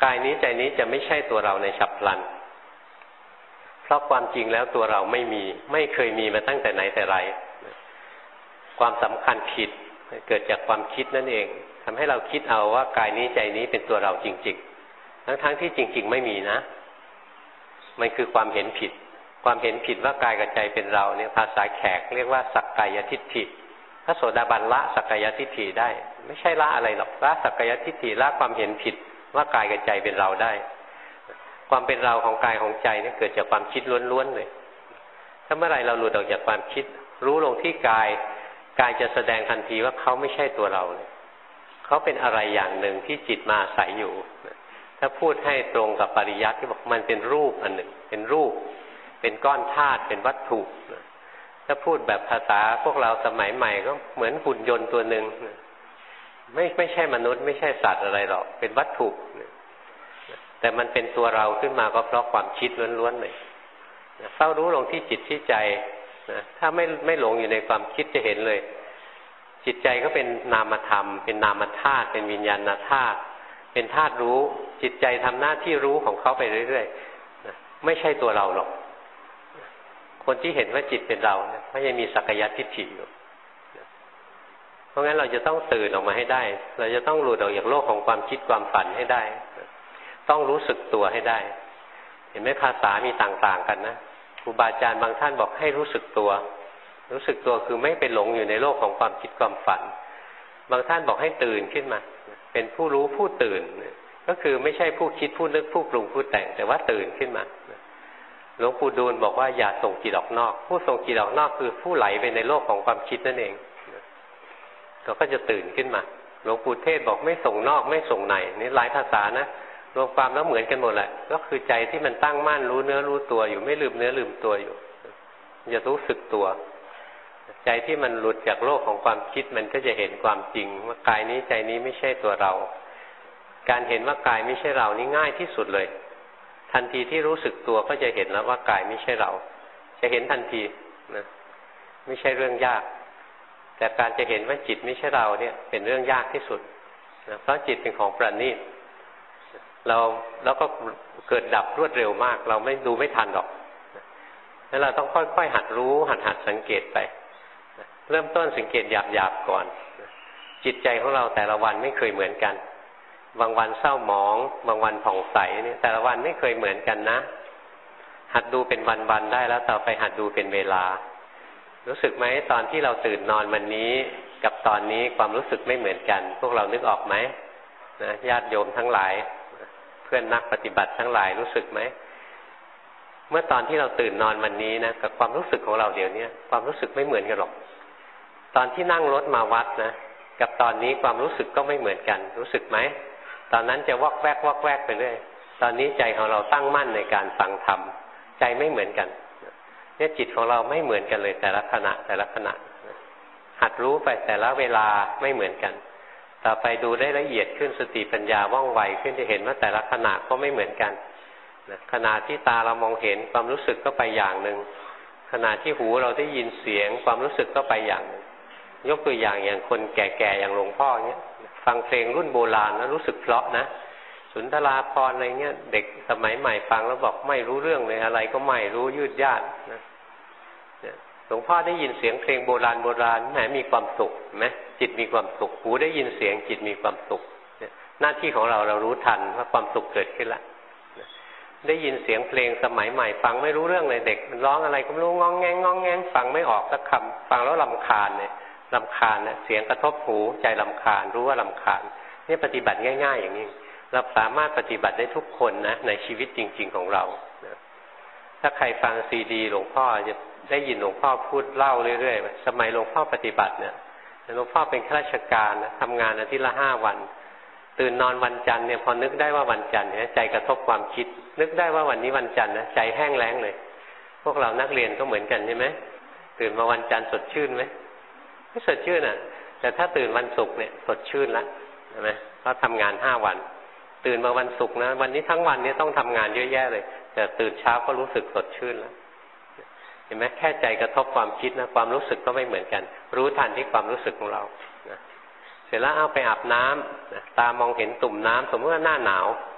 กายนี้ใจนี้จะไม่ใช่ตัวเราในฉับพลันเพราะความจริงแล้วตัวเราไม่มีไม่เคยมีมาตั้งแต่ไหนแต่ไรความสำคัญผิดเกิดจากความคิดนั่นเองทำให้เราคิดเอาว่ากายนี้ใจนี้เป็นตัวเราจริงๆทั้งๆที่จริงๆไม่มีนะมันคือความเห็นผิดความเห็นผิดว่ากายกับใจเป็นเราเนี่ยภาษาแขกเรียกว่าสักกายทิฏฐิพระโสดาบันละสักกายทิฏฐิได้ไม่ใช่ละอะไรหรอกละสักกายทิฏฐิละความเห็นผิดว่ากายกับใจเป็นเราได้ความเป็นเราของกายของใจเนี่ยเกิดจากความคิดล้วนๆเลยถ้าเมื่อไรเราหลุดออกจากความคิดรู้ลงที่กายกายจะแสดงทันทีว่าเขาไม่ใช่ตัวเราเลยเขาเป็นอะไรอย่างหนึ่งที่จิตมาอาศัยอยู่ถ้าพูดให้ตรงกับปริยัติที่บอกมันเป็นรูปอันหนึ่งเป็นรูปเป็นก้อนธาตุเป็นวัตถุถ้าพูดแบบภาษาพวกเราสมัยใหม่ก็เหมือนหุ่นยนต์ตัวหนึ่งไม่ไม่ใช่มนุษย์ไม่ใช่สัตว์อะไรหรอกเป็นวัตถุแต่มันเป็นตัวเราขึ้นมาก็เพราะความคิดล้วนๆเลยเฝ้ารู้ลงที่จิตที่ใจนะถ้าไม่ไม่หลงอยู่ในความคิดจะเห็นเลยจิตใจก็เป็นนามธรรมเป็นนามธาตุเป็นวิญญาณธาตุเป็นธาตุรู้จิตใจทำหน้าที่รู้ของเขาไปเรื่อยๆนะไม่ใช่ตัวเราหรอกคนที่เห็นว่าจิตเป็นเราเนี่ยไม่ยังมีสักยทิฏฐิอยู่เพราะงั้นเราจะต้องตื่นออกมาให้ได้เราจะต้องหลุดออกจากโลกของความคิดความฝันให้ได้ต้องรู้สึกตัวให้ได้เห็นไหมภาษามีต่างๆกันนะครูบาอาจารย์บางท่านบอกให้รู้สึกตัวรู้สึกตัวคือไม่ไปหลงอยู่ในโลกของความคิดความฝันบางท่านบอกให้ตื่นขึ้นมาเป็นผู้รู้ผู้ตื่นก็คือไม่ใช่ผู้คิดผู้นึกผู้ปรุงผู้แต่งแต่ว่าตื่นขึ้นมาหลวงปู่ดูลบอกว่าอย่าส่งจิตออกนอกผู้ส่งจิตออกนอกคือผู้ไหลไปในโลกของความคิดนั่นเองเขาก็จะตื่นขึ้นมาหลวงปู่เทศบอกไม่ส่งนอกไม่ส่งในนี่หลายภาษานะรวมความแล้วเหมือนกันหมดแหละก็คือใจที่มันตั้งมั่นรู้เนื้อรู้ตัวอยู่ไม่ลืมเนื้อลืมตัวอยู่จะรู้สึกตัวใจที่มันหลุดจากโลกของความคิดมันก็จะเห็นความจริงว่ากายนี้ใจนี้ไม่ใช่ตัวเราการเห็นว่ากายไม่ใช่เรานี่ง่ายที่สุดเลยทันทีที่รู้สึกตัวก็จะเห็นแล้วว่ากายไม่ใช่เราจะเห็นทันทีนะไม่ใช่เรื่องยากแต่การจะเห็นว่าจิตไม่ใช่เราเนี่ยเป็นเรื่องยากที่สุดนะเพราะจิตเป็นของประณีตเราแล้วก็เกิดดับรวดเร็วมากเราไม่ดูไม่ทันหรอกแล้วเราต้องค่อยๆหัดรู้หัดหัดสังเกตไปเริ่มต้นสังเกตหยาบๆก่อนจิตใจของเราแต่ละวันไม่เคยเหมือนกันบางวันเศร้าหมองบางวันผ่องใสเนี่ยแต่ละวันไม่เคยเหมือนกันนะหัดดูเป็นวันๆได้แล้วต่อไปหัดดูเป็นเวลารู้สึกไหมตอนที่เราตื่นนอนวันนี้กับตอนนี้ความรู้สึกไม่เหมือนกันพวกเรานึกออกไหมนะญาติโยมทั้งหลายเพื่อนนักปฏิบัติทั้งหลายรู้สึกไหมเมื่อตอนที่เราตื่นนอนวันนี้นะกับความรู้สึกของเราเดี๋ยวนี้ความรู้สึกไม่เหมือนกันหรอกตอนที่นั่งรถมาวัดนะกับตอนนี้ความรู้สึกก็ไม่เหมือนกันรู้สึกไหมตอนนั้นจะวอกแวกวอกแวกไปเรื่อยตอนนี้ใจของเราตั้งมั่นในการฟังธรรมใจไม่เหมือนกันเนี่ยจิตของเราไม่เหมือนกันเลยแต่ละขณะแต่ละขณะหัดรู้ไปแต่ละเวลาไม่เหมือนกันต่อไปดูได้ละเอียดขึ้นสติปัญญาว่องไวขึ้นจะเห็นว่าแต่ละขณะก็ไม่เหมือนกันขณะที่ตาเรามองเห็นความรู้สึกก็ไปอย่างหนึ่งขณะที่หูเราได้ยินเสียงความรู้สึกก็ไปอย่างหนึ่งยกตัวอย่างอย่างคนแก่ๆอย่างหลวงพ่อเนี้ยฟังเพลงรุ่นโบราณแล้วรู้สึกเพราะนะสุนทราภรณ์อะไรเงี้ยเด็กสมัยใหม่ฟังแล้วบอกไม่รู้เรื่องเลยอะไรก็ไม่รู้ยืดยาดนะหลวงพ่อได้ยินเสียงเพลงโบราณโบราณแหมมีความสุขไหมจิตมีความสุขหูได้ยินเสียงจิตมีความสุขหน้าที่ของเราเรารู้ทันว่าความสุขเกิดขึ้นแล้วได้ยินเสียงเพลงสมัยใหม่ฟังไม่รู้เรื่องเลยเด็กมันร้องอะไรก็ไม่รู้งองแงงงองแงงฟังไม่ออกสักคำฟังแล้วรำคาญเนี่ยรำคาญเนี่ยเสียงกระทบหูใจรำคาญรู้ว่ารำคาญนี่ปฏิบัติง่ายๆอย่างนี้เราสามารถปฏิบัติได้ทุกคนนะในชีวิตจริงๆของเราถ้าใครฟังซีดีหลวงพ่อจะได้ยินหลวงพ่อพูดเล่าเรื่อยๆสมัยหลวงพ่อปฏิบัติเนี่ยหลวงพ่อเป็นข้าราชการนะทำงานอาทิตย์ละห้าวันตื่นนอนวันจันทร์เนี่ยพอนึกได้ว่าวันจันทร์เนี่ยใจกระทบความคิดนึกได้ว่าวันนี้วันจันทร์นะใจแห้งแล้งเลยพวกเรานักเรียนก็เหมือนกันใช่ไหมตื่นมาวันจันทร์สดชื่นไหมไม่สดชื่นอ่ะแต่ถ้าตื่นวันศุกร์เนี่ยสดชื่นละใช่ไหมเพราะทำงานห้าวันตื่นมาวันศุกร์นะวันนี้ทั้งวันนี้ต้องทำงานเยอะแยะเลยแต่ตื่นเช้าก็รู้สึกสดชื่นแล้วเห็นไหมแค่ใจกระทบความคิดนะความรู้สึกก็ไม่เหมือนกันรู้ทันที่ความรู้สึกของเรานะเสร็จแล้วเอาไปอาบน้ำนะตามองเห็นตุ่มน้ำสมมติว่าหน้าหนาว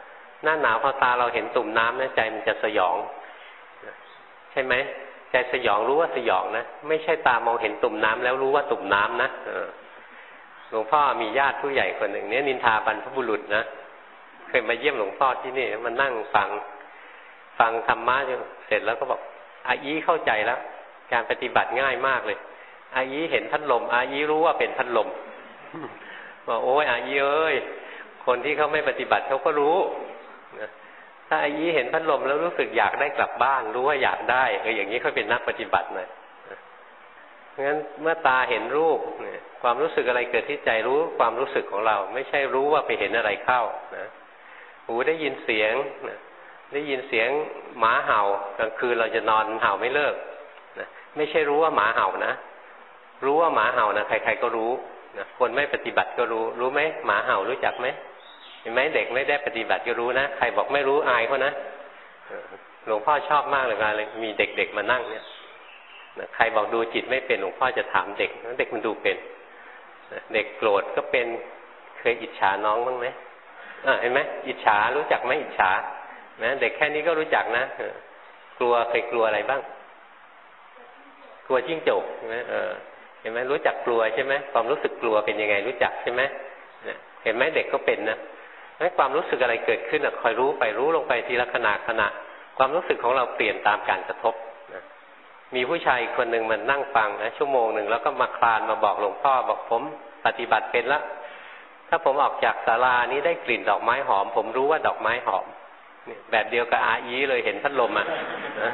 หน้าหนาวพอตาเราเห็นตุ่มน้ำนะใจมันจะสยองใช่ไหมใจสยองรู้ว่าสยองนะไม่ใช่ตามองเห็นตุ่มน้ำแล้วรู้ว่าตุ่มน้ำนะหลวงพ่อมีญาติผู้ใหญ่คนหนึ่งเนี่ยนินทาบรรพบุรุษนะเคยมาเยี่ยมหลวงพ่อที่นี่มันนั่งฟังฟังธรรมะจนเสร็จแล้วก็บอกอายีเข้าใจแล้วการปฏิบัติง่ายมากเลยอายีเห็นพัดลมอายีรู้ว่าเป็นพัดลมบอกโอ้ยอายีเอ้ยคนที่เขาไม่ปฏิบัติเขาก็รู้ถ้าอายีเห็นพัดลมแล้วรู้สึกอยากได้กลับบ้านรู้ว่าอยากได้เอออย่างนี้เขาเป็นนักปฏิบัติหน่อยเพราะฉะนั้นเมื่อตาเห็นรูปความรู้สึกอะไรเกิดที่ใจรู้ความรู้สึกของเราไม่ใช่รู้ว่าไปเห็นอะไรเข้านะหูได้ยินเสียงนะได้ยินเสียงหมาเห่ากลางคืนเราจะนอนเห่าไม่เลิกนะไม่ใช่รู้ว่าหมาเห่านะรู้ว่าหมาเห่านะใครๆก็รู้นะคนไม่ปฏิบัติก็รู้รู้ไหมหมาเห่ารู้จักไหมเห็นไหมเด็กไม่ได้ปฏิบัติก็รู้นะใครบอกไม่รู้อายเขานะหลวงพ่อชอบมากเลยเวลามีเด็กๆมานั่งเนี่ยใครบอกดูจิตไม่เป็นหลวงพ่อจะถามเด็กเด็กมันดูเป็นเด็กโกรธก็เป็นเคยอิจฉาน้องบ้างไหมเห็นไหมอิจฉารู้จักไหมอิจฉานะเด็กแค่นี้ก็รู้จักนะกลัวเคยกลัวอะไรบ้างกลัวจิ้งจกใช่ไหมเออเห็นไหมรู้จักกลัวใช่ไหมความรู้สึกกลัวเป็นยังไงรู้จักใช่ไหมเห็นไหมเด็กก็เป็นนะให้ความรู้สึกอะไรเกิดขึ้นคอยรู้ไปรู้ลงไปทีละขณะขณะความรู้สึกของเราเปลี่ยนตามการกระทบนะมีผู้ชายคนหนึ่งมันนั่งฟังนะชั่วโมงหนึ่งแล้วก็มาคลานมาบอกหลวงพ่อบอกผมปฏิบัติเป็นแล้วถ้าผมออกจากศาลานี้ได้กลิ่นดอกไม้หอมผมรู้ว่าดอกไม้หอมแบบเดียวกับอายีเลยเห็นพัดลมอ่ะนะ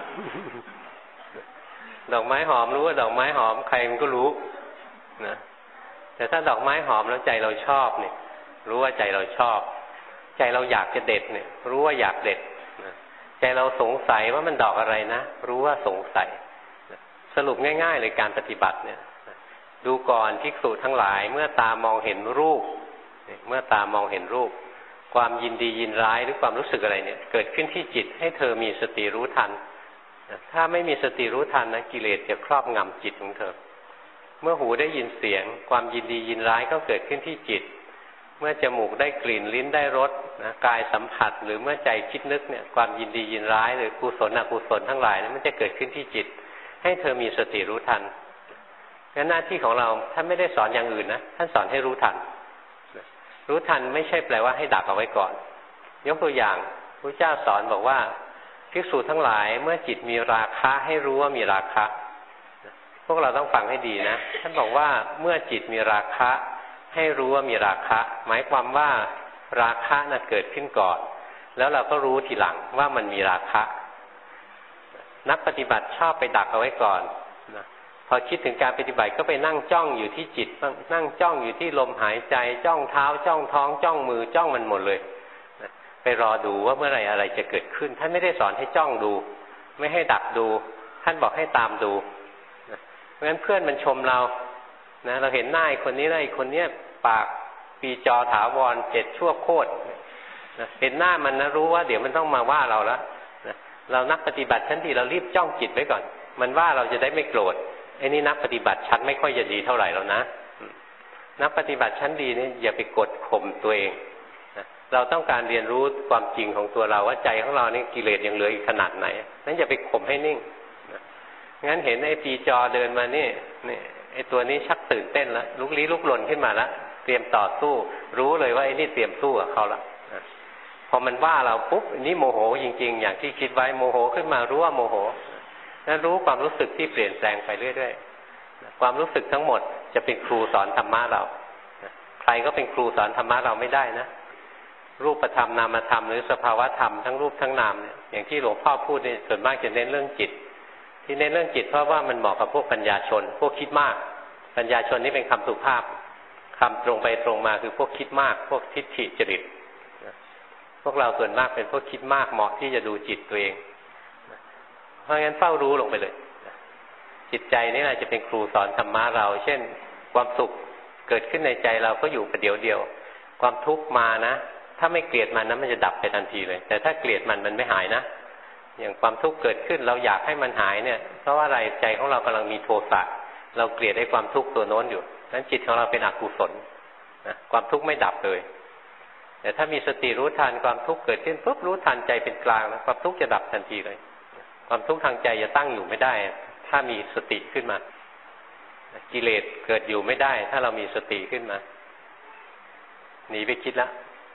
ดอกไม้หอมรู้ว่าดอกไม้หอมใครมันก็รู้นะแต่ถ้าดอกไม้หอมแล้วใจเราชอบเนี่ยรู้ว่าใจเราชอบใจเราอยากจะเด็ดเนี่ยรู้ว่าอยากเด็ดนะใจเราสงสัยว่ามันดอกอะไรนะรู้ว่าสงสัยนะสรุปง่ายๆเลยการปฏิบัติเนี่ยดูก่อนภิกษุทั้งหลายเมื่อตามองเห็นรูปเมื่อตามองเห็นรูปความยินดียินร้ายหรือความรู้สึกอะไรเนี่ยเกิดขึ้นที่จิตให้เธอมีสติรู้ทันถ้าไม่มีสติรู้ทันนะกิเลสจะครอบงำจิตของเธอเมื่อหูได้ยินเสียงความยินดียินร้ายก็เกิดขึ้นที่จิตเมื่อจมูกได้กลิ่นลิ้นได้รสนะกายสัมผัสหรือเมื่อใจคิดนึกเนี่ยความยินดียินร้ายหรือกุศลอกุศลทั้งหลายนั้นมันจะเกิดขึ้นที่จิตให้เธอมีสติรู้ทันงั้นหน้าที่ของเราท่านไม่ได้สอนอย่างอื่นนะท่านสอนให้รู้ทันรู้ทันไม่ใช่แปลว่าให้ดักเอาไว้ก่อนยกตัวอย่างพระเจ้าสอนบอกว่าภิกษุทั้งหลายเมื่อจิตมีราคะให้รู้ว่ามีราคะพวกเราต้องฟังให้ดีนะท่านบอกว่าเมื่อจิตมีราคะให้รู้ว่ามีราคะหมายความว่าราคะน่ะเกิดขึ้นก่อนแล้วเราก็รู้ทีหลังว่ามันมีราคะนักปฏิบัติชอบไปดักเอาไว้ก่อนนะพอคิดถึงการปฏิบัติก็ไปนั่งจ้องอยู่ที่จิตนั่งจ้องอยู่ที่ลมหายใจจ้องเท้าจ้องท้องจ้องมือจ้องมันหมดเลยนะไปรอดูว่าเมื่อไหร่อะไรจะเกิดขึ้นท่านไม่ได้สอนให้จ้องดูไม่ให้ดักดูท่านบอกให้ตามดูนะเพราะฉะนั้นเพื่อนมันชมเรานะเราเห็นหน้าไอ้คนนี้แล้วไอ้คนเนี้ยปากปีจอถาวรเจ็ดชั่วโคตรนะเห็นหน้ามันนะรู้ว่าเดี๋ยวมันต้องมาว่าเราแล้วนะเรานักปฏิบัติชั้นดีเรารีบจ้องจิตไว้ก่อนมันว่าเราจะได้ไม่โกรธไอ้นี่นักปฏิบัติชั้นไม่ค่อยจะดีเท่าไหร่แล้วนะนักปฏิบัติชั้นดีนี่อย่าไปกดข่มตัวเองนะเราต้องการเรียนรู้ความจริงของตัวเราว่าใจของเรานี่กิเลสยังเหลืออีกขนาดไหนนั้นอย่าไปข่มให้นิ่งนะงั้นเห็นไอ้ปีจอเดินมานี่นี่ไอ้ตัวนี้ชักตื่นเต้นแล้วลุกลี้ลุกลนขึ้นมาแล้วเตรียมต่อสู้รู้เลยว่าไอ้นี่เตรียมสู้กับเขาละนะพอมันว่าเราปุ๊บนี่โมโหจริงๆอย่างที่คิดไว้โมโหขึ้นมารู้ว่าโมโหนั้นรู้ความรู้สึกที่เปลี่ยนแปลงไปเรื่อยๆความรู้สึกทั้งหมดจะเป็นครูสอนธรรมะเราใครก็เป็นครูสอนธรรมะเราไม่ได้นะรูปธรรมนามธรรมหรือสภาวธรรมทั้งรูปทั้งนามเนี่ยอย่างที่หลวงพ่อพูดเนี่ยส่วนมากจะเน้นเรื่องจิตที่เน้นเรื่องจิตเพราะว่ามันเหมาะกับพวกปัญญาชนพวกคิดมากปัญญาชนนี่เป็นคำสุภาพคำตรงไปตรงมาคือพวกคิดมากพวกทิฏฐิจริตพวกเราส่วนมากเป็นพวกคิดมากเหมาะที่จะดูจิตตัวเองเพราะงั้นเฝ้ารู้ลงไปเลยจิตใจนี่แหละจะเป็นครูสอนธรรมะเราเช่นความสุขเกิดขึ้นในใจเราก็อยู่ประเดี๋ยวเดียวความทุกข์มานะถ้าไม่เกลียดมันนะมันจะดับไปทันทีเลยแต่ถ้าเกลียดมันมันไม่หายนะอย่างความทุกข์เกิดขึ้นเราอยากให้มันหายเนี่ยเพราะว่าอะไรใจของเรากำลังมีโทสะเราเกลียดไอ้ความทุกข์ตัวโน้นอยู่นั้นจิตของเราเป็นอกุศลนะความทุกข์ไม่ดับเลยแต่ถ้ามีสติรู้ทันความทุกข์เกิดขึ้นปุ๊บรู้ทันใจเป็นกลางแล้วความทุกข์จะดับทันทีเลยความทุกข์ทางใจจะตั้งอยู่ไม่ได้ถ้ามีสติขึ้นมากิเลสเกิดอยู่ไม่ได้ถ้าเรามีสติขึ้นมาหนีไปคิดแล้ว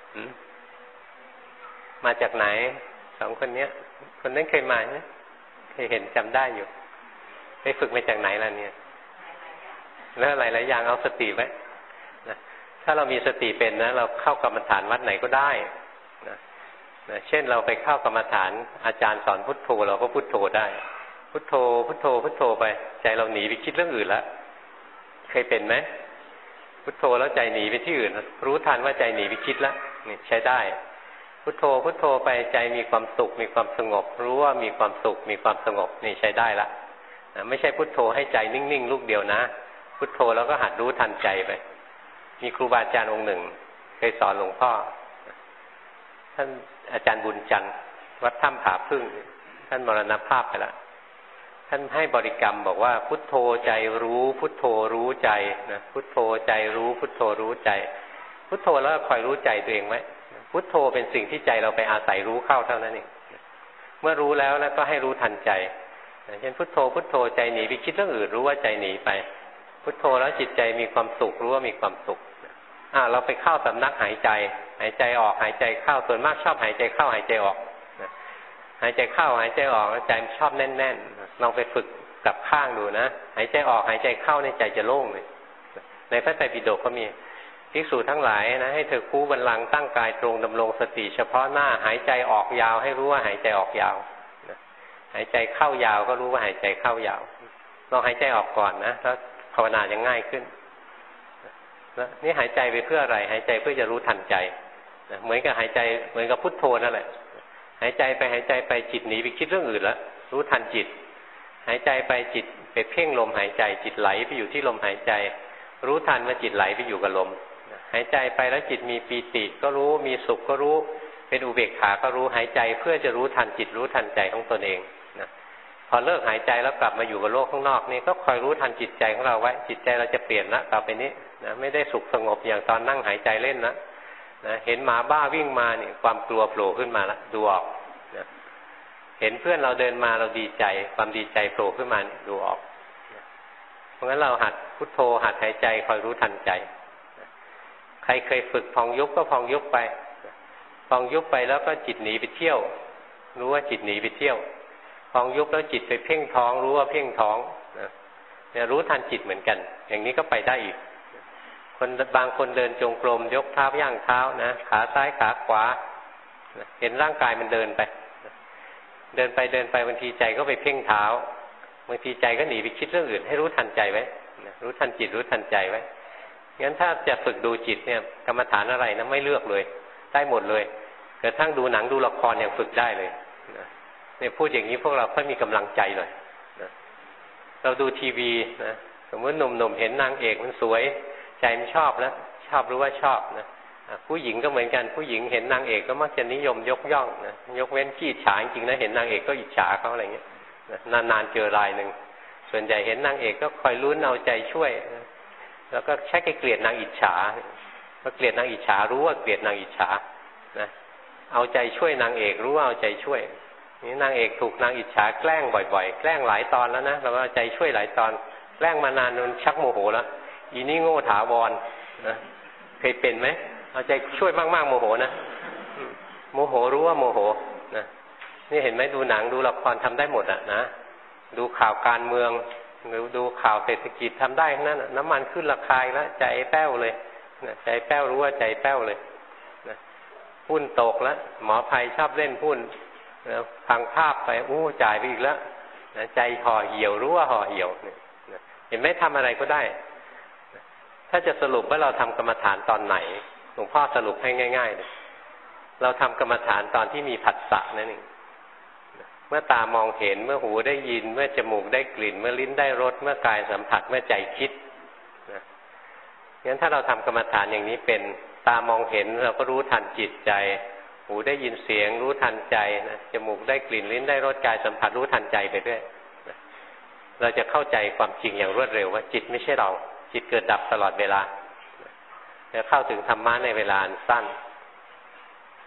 มาจากไหนสองคนเนี้ยคนนั้นเคยมาไหมเคยเห็นจำได้อยู่ไปฝึกมาจากไหนล่ะเนี่ยแล้วหลายๆอย่างเอาสติไว้นะถ้าเรามีสติเป็นนะเราเข้ากรรมฐานวัดไหนก็ได้นะนะเช่นเราไปเข้ากรรมฐานอาจารย์สอนพุทโธเราก็พุทโธได้พุทโธพุทโธพุทโธไปใจเราหนีไปคิดเรื่องอื่นแล้วเคยเป็นไหมพุทโธแล้วใจหนีไปที่อื่นรู้ทันว่าใจหนีไปคิดแล้วนี่ใช้ได้พุทโธพุทโธไปใจมีความสุขมีความสงบรู้ว่ามีความสุขมีความสงบนี่ใช้ได้ละนะไม่ใช่พุทโธให้ใจนิ่งๆลูกเดียวนะพุทโธแล้วก็หัดรู้ทันใจไปมีครูบาอาจารย์องค์หนึ่งเคยสอนหลวงพ่อท่านอาจารย์บุญจันทร์วัดถ้ำผาพึ่งท่านมรณภาพไปแล้วท่านให้บริกรรมบอกว่าพุทโธใจรู้พุทโธรู้ใจนะพุทโธใจรู้พุทโธรู้ใจพุทโธแล้วคอยรู้ใจตัวเองไว้พุทโธเป็นสิ่งที่ใจเราไปอาศัยรู้เข้าเท่านั้นเองเมื่อรู้แล้วแล้วก็ให้รู้ทันใจเช่นพุทโธพุทโธใจหนีไปคิดเรื่องอื่นรู้ว่าใจหนีไปพุทโธแล้วจิตใจมีความสุขรู้ว่ามีความสุขอ่าเราไปเข้าสำนักหายใจหายใจออกหายใจเข้าส่วนมากชอบหายใจเข้าหายใจออกหายใจเข้าหายใจออกใจชอบแน่นๆลองไปฝึกกับข้างดูนะหายใจออกหายใจเข้าในใจจะโล่งเลยในพระไตรปิฎกก็มีภิกษุทั้งหลายนะให้เธอคู่บัลลังก์ตั้งกายตรงดำรงสติเฉพาะหน้าหายใจออกยาวให้รู้ว่าหายใจออกยาวหายใจเข้ายาวก็รู้ว่าหายใจเข้ายาวลองหายใจออกก่อนนะแล้วภาวนาจะง่ายขึ้นนี่หายใจไปเพื่ออะไรหายใจเพื่อจะรู้ทันใจเหมือนกับหายใจเหมือนกับพุทโธนั่นแหละหายใจไปหายใจไปจิตหนีไปคิดเรื่องอื่นแล้วรู้ทันจิตหายใจไปจิตไปเพ่งลมหายใจจิตไหลไปอยู่ที่ลมหายใจรู้ทันว่าจิตไหลไปอยู่กับลมหายใจไปแล้วจิตมีปีติก็รู้มีสุขก็รู้เป็นอุเบกขาก็รู้หายใจเพื่อจะรู้ทันจิตรู้ทันใจของตนเองนะพอเลิกหายใจแล้วกลับมาอยู่กับโลกข้างนอกนี่ก็คอยรู้ทันจิตใจของเราไว้จิตใจเราจะเปลี่ยนละต่อไปนี้นะไม่ได้สุขสงบอย่างตอนนั่งหายใจเล่นนะนะเห็นหมาบ้าวิ่งมาเนี่ยความกลัวโผล่ขึ้นมาละดูออกนะเห็นเพื่อนเราเดินมาเราดีใจความดีใจโผล่ขึ้นมาเนี่ยดูออกนะเพราะงั้นเราหัดพุทโธหัดหายใจคอยรู้ทันใจนะใครเคยฝึกพองยุบก็พองยุบไปนะพองยุบไปแล้วก็จิตหนีไปเที่ยวรู้ว่าจิตหนีไปเที่ยวพองยุบแล้วจิตไปเพ่งท้องรู้ว่าเพ่งท้องนะเนี่ยรู้ทันจิตเหมือนกันอย่างนี้ก็ไปได้อีกคนบางคนเดินจงกรมยกเท้าย่างเท้านะขาซ้ายขาขวาเห็นร่างกายมันเดินไปเดินไปเดินไปบางทีใจก็ไปเพ่งเท้าบางทีใจก็หนีไปคิดเรื่องอื่นให้รู้ทันใจไว้รู้ทันจิตรู้ทันใจไว้งั้นถ้าจะฝึกดูจิตเนี่ยกรรมฐานอะไรนะไม่เลือกเลยได้หมดเลยกระทั่งดูหนังดูละครยังฝึกได้เลยเนี่ยพูดอย่างนี้พวกเราค่อยมีกำลังใจเลยเราดูทีวีนะสมมติหนุ่มๆเห็นนางเอกมันสวยใจมันชอบแล้วชอบรู้ว่าชอบนะผู้หญิงก็เหมือนกันผู้หญิงเห็นนางเอกก็มักจะนิยมยกย่องนะยกเว้นขี้ฉาจริงๆนะเห็นนางเอกก็อิจฉาเขาอะไรเงี้ยนานๆเจอรายหนึ่งส่วนใหญ่เห็นนางเอกก็คอยลุ้นเอาใจช่วยนะแล้วก็ใช้เกลียดนางอิจฉาพอเกลียดนางอิจฉารู้ว่าเกลียดนางอิจฉานะเอาใจช่วยนางเอกรู้ว่าเอาใจช่วยนี่นางเอกถูกนางอิจฉาแกล้งบ่อยๆแกล้งหลายตอนแล้วนะเราเอาใจช่วยหลายตอนแกล้งมานานจนชักโมโหแล้วอีนี่โง่ถาวรนะเคยเป็นไหมเอาใจช่วยมากๆโมโหนะโมโหรู้ว่าโมโหนะนี่เห็นไหมดูหนังดูละครทำได้หมดอ่ะนะดูข่าวการเมืองหรือดูข่าวเศรษฐกิจทำได้ทั้งนั้นน้ำมันขึ้นราคาแล้วใจแป้วเลยนะใจแป้วรู้ว่าใจแป้วเลยนะหุ้นตกแล้วหมอภัยชอบเล่นหุ้นนะฟังภาพไปอู้จ่ายไปอีกแล้วนะใจห่อเหี่ยวรู้ว่าห่อเหี่ยวนะเห็นไหมทำอะไรก็ได้ถ้าจะสรุปว่าเราทำกรรมฐานตอนไหนหลวงพ่อสรุปให้ง่ายๆเลยเราทำกรรมฐานตอนที่มีผัสสะนั่นเองเมื่อตามองเห็นเมื่อหูได้ยินเมื่อจมูกได้กลิ่นเมื่อลิ้นได้รสเมื่อกายสัมผัสเมื่อใจคิดนะงั้นถ้าเราทำกรรมฐานอย่างนี้เป็นตามองเห็นเราก็รู้ทันจิตใจหูได้ยินเสียงรู้ทันใจนะจมูกได้กลิ่นลิ้นได้รสกายสัมผัสรู้ทันใจไปด้วยนะเราจะเข้าใจความจริงอย่างรวดเร็วว่าจิตไม่ใช่เราจิตเกิดดับตลอดเวลาจะเข้าถึงธรรมะในเวลาสั้น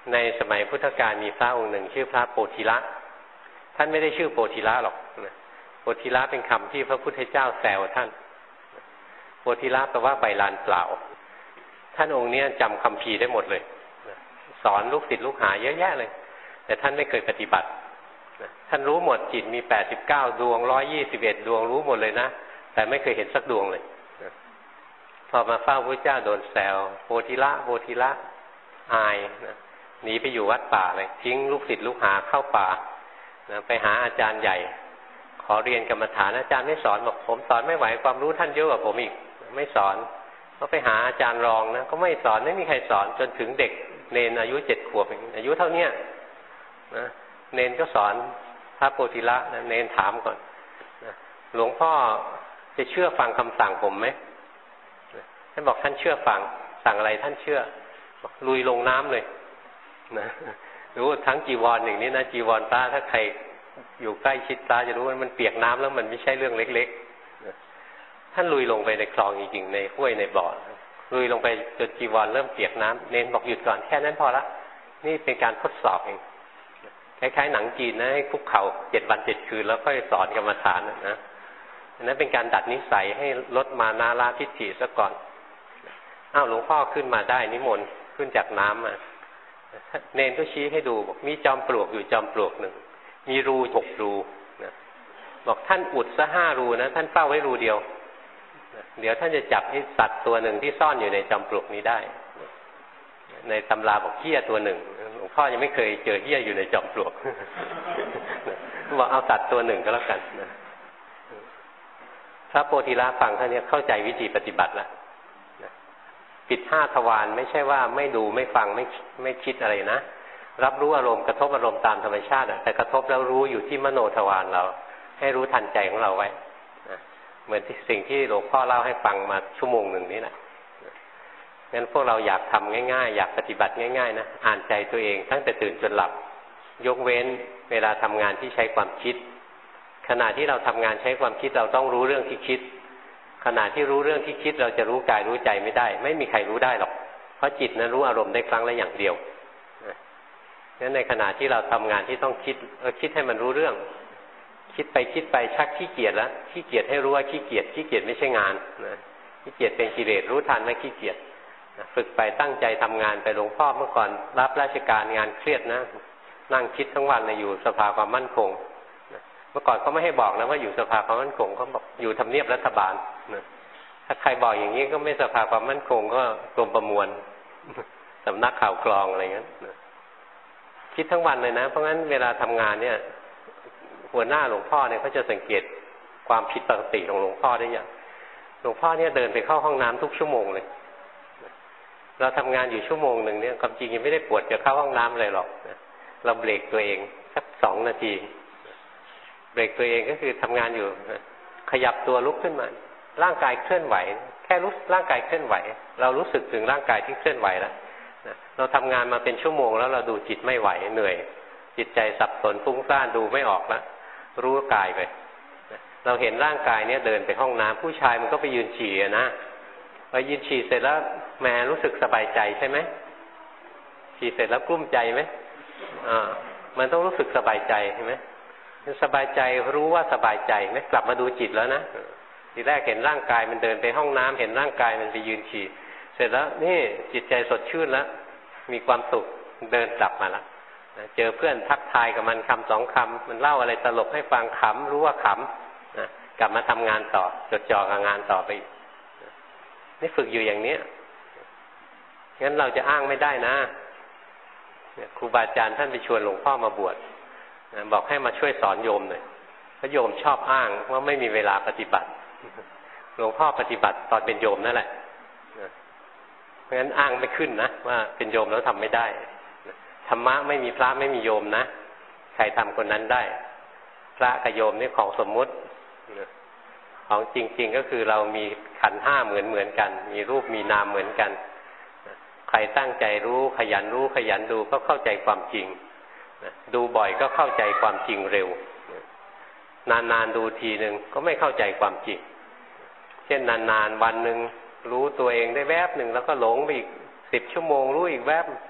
ในสมัยพุทธกาลมีพระองค์หนึ่งชื่อพระโพธิละท่านไม่ได้ชื่อโพธิละหรอกโพธิละเป็นคำที่พระพุทธเจ้าแซวท่านโพธิละแปลว่าใบลานเปล่าท่านองค์นี้จำคัมภีร์ได้หมดเลยสอนลูกศิษย์ลูกหาเยอะแยะเลยแต่ท่านไม่เคยปฏิบัติท่านรู้หมดจิตมีแปดสิบเก้าดวงหนึ่งร้อยยี่สิบเอ็ดดวงรู้หมดเลยนะแต่ไม่เคยเห็นสักดวงเลยพอมาเฝ้าพระเจ้าโดนแซวโพธิละโพธิละอายนะหนีไปอยู่วัดป่าเลยทิ้งลูกศิษย์ลูกหาเข้าป่านะไปหาอาจารย์ใหญ่ขอเรียนกรรมฐานอาจารย์ไม่สอนบอกผมสอนไม่ไหวความรู้ท่านเยอะกว่าผมอีกไม่สอนก็ไปหาอาจารย์รองนะก็ไม่สอนไม่มีใครสอนจนถึงเด็กเนนอายุเจ็ดขวบอายุเท่านี้นะเนนก็สอนพระโพธิละนะเนนถามก่อนนะหลวงพ่อจะเชื่อฟังคำสั่งผมไหมท่านบอกท่านเชื่อฟังสั่งอะไรท่านเชื่อลุยลงน้ำเลยนะรู้ทั้งจีวรอย่างนี้นะจีวรพระถ้าใครอยู่ใกล้ชิดพระจะรู้ว่ามันเปียกน้ำแล้วมันไม่ใช่เรื่องเล็กๆนะท่านลุยลงไปในคลองจริงๆในห้วยในบ่อลุยลงไปจนจีวรเริ่มเปียกน้ำเน้นบอกหยุดก่อนแค่นั้นพอละนี่เป็นการทดสอบเองคล้ายๆหนังจีนนะให้คุกเข่าเจ็ดวันเจ็ดคืนแล้วค่อยสอนกรรมฐานนะอันนั้นเป็นการดัดนิสัยให้ลดมานาราทิฏฐิซะก่อนอ้าวหลวงพ่อขึ้นมาได้นิมนต์ขึ้นจากน้ำมาเนนก็ชี้ให้ดูบอกมีจอมปลวกอยู่จอมปลวกหนึ่งมีรูหกรูนะบอกท่านอุดซะห้ารูนะท่านเฝ้าไว้รูเดียวนะเดี๋ยวท่านจะจับไอ้สัตว์ตัวหนึ่งที่ซ่อนอยู่ในจอมปลวกนี้ได้ในตำราบอกเหี้ยตัวหนึ่งหลวงพ่อยังไม่เคยเจอเหี้ยอยู่ในจอมปลวกบอกเอาสัตว์ตัวหนึ่งก็แล้วกันนะพระโพธิละฟังท่านนี้เข้าใจวิธีปฏิบัติแล้วปิดห้าทวารไม่ใช่ว่าไม่ดูไม่ฟังไม่ไม่คิดอะไรนะรับรู้อารมณ์กระทบอารมณ์ตามธรรมชาติแต่กระทบแล้วรู้อยู่ที่มโนทวารเราให้รู้ทันใจของเราไว้นะเหมือนที่สิ่งที่หลวงพ่อเล่าให้ฟังมาชั่วโมงหนึ่งนี้แหละงั้นพวกเราอยากทำง่ายๆอยากปฏิบัติง่ายๆนะอ่านใจตัวเองตั้งแต่ตื่นจนหลับยกเว้นเวลาทำงานที่ใช้ความคิดขณะที่เราทำงานใช้ความคิดเราต้องรู้เรื่องที่คิดขณะที่รู้เรื่องที่คิดเราจะรู้กายรู้ใจไม่ได้ไม่มีใครรู้ได้หรอกเพราะจิตนั้นรู้อารมณ์ได้ครั้งละอย่างเดียวงั้นในขณะที่เราทำงานที่ต้องคิดเออคิดให้มันรู้เรื่องคิดไปคิดไปชักขี้เกียจแล้วขี้เกียจให้รู้ว่าขี้เกียจขี้เกียจไม่ใช่งานนะขี้เกียจเป็นกิเลสรู้ทันไม่ขี้เกียจฝึกไปตั้งใจทำงานไปหลวงพ่อเมื่อก่อนรับราชการงานเครียดนะนั่งคิดทั้งวันเลยอยู่สภาความมั่นคงเมื่อก่อนเขาไม่ให้บอกนะว่าอยู่สภาความมั่นคงเขาบอกอยู่ทำเนียบรัฐบาลนะถ้าใครบอกอย่างนี้ก็ไม่สภาความมั่นคงก็กรมประมวลสำนักข่าวกรองอะไรเงี้ยคิดทั้งวันเลยนะเพราะงั้นเวลาทำงานเนี่ยหัวหน้าหลวงพ่อเนี่ยเขาจะสังเกตความผิดปกติของหลวงพ่อได้อย่างหลวงพ่อเนี่ยเดินไปเข้าห้องน้ำทุกชั่วโมงเลยเราทำงานอยู่ชั่วโมงหนึ่งเนี่ยความจริงยังไม่ได้ปวดจะเข้าห้องน้ำเลยหรอกเราเบรกตัวเองสักสองนาทีเบรกตัวเองก็คือทำงานอยู่ขยับตัวลุกขึ้นมาร่างกายเคลื่อนไหวแค่รู้ร่างกายเคลื่อนไหวเรารู้สึกถึงร่างกายที่เคลื่อนไหวแล้วเราทำงานมาเป็นชั่วโมงแล้วเราดูจิตไม่ไหวเหนื่อยจิตใจสับสนฟุ้งซ่านดูไม่ออกแล้วรู้กายไปเราเห็นร่างกายเนี่ยเดินไปห้องน้ำผู้ชายมันก็ไปยืนฉี่นะพอยืนฉี่เสร็จแล้วแหมรู้สึกสบายใจใช่ไหมฉี่เสร็จแล้วกลุ้มใจไหมอ่ามันต้องรู้สึกสบายใจใช่ไหมสบายใจรู้ว่าสบายใจไหมกลับมาดูจิตแล้วนะทีแรกเห็นร่างกายมันเดินไปห้องน้ำเห็นร่างกายมันไปยืนฉี่เสร็จแล้วนี่จิตใจสดชื่นแล้วมีความสุขเดินกลับมาแล้วเจอเพื่อนทักทายกับมันคำสองคำมันเล่าอะไรตลกให้ฟังขำรู้ว่าขำนะกลับมาทำงานต่อจดจ่อกับงานต่อไปนี่ฝึกอยู่อย่างนี้งั้นเราจะอ้างไม่ได้นะครูบาอาจารย์ท่านไปชวนหลวงพ่อมาบวชนะบอกให้มาช่วยสอนโยมหน่อยเพราะโยมชอบอ้างว่าไม่มีเวลาปฏิบัติหลวงพ่อปฏิบัติตอนเป็นโยมนั่นแหละเพราะฉะนั้นอ้างไม่ขึ้นนะว่าเป็นโยมแล้วทำไม่ได้ธรรมะไม่มีพระไม่มีโยมนะใครทำคนนั้นได้พระกับโยมนี่ของสมมุติของจริงๆก็คือเรามีขันธ์ห้าเหมือนเหมือนกันมีรูปมีนามเหมือนกันใครตั้งใจรู้ขยันรู้ขยันดูก็เข้าใจความจริงดูบ่อยก็เข้าใจความจริงเร็วนานๆดูทีหนึ่งก็ไม่เข้าใจความจริงเช่นนานๆวันหนึ่งรู้ตัวเองได้แวบหนึ่งแล้วก็หลงไปอีกสิบชั่วโมงรู้อีกแวบ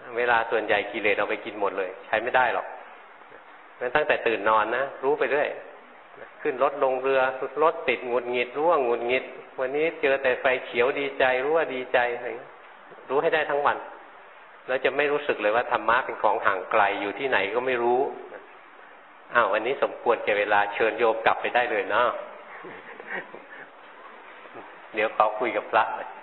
เวลาส่วนใหญ่กิเลสเอาไปกินหมดเลยใช้ไม่ได้หรอกงั้นตั้งแต่ตื่นนอนนะรู้ไปเรื่อยขึ้นรถลงเรือรถติดหงุดหงิดรู้ว่าหงุดหงิดวันนี้เจอแต่ไฟเขียวดีใจรู้ว่าดีใจอะไรรู้ให้ได้ทั้งวันแล้วจะไม่รู้สึกเลยว่าธรรมะเป็นของห่างไกลอยู่ที่ไหนก็ไม่รู้อ้าววันนี้สมควรแก่เวลาเชิญโยมกลับไปได้เลยเนาะเดี๋ยวขอคุยกับพระหน่อย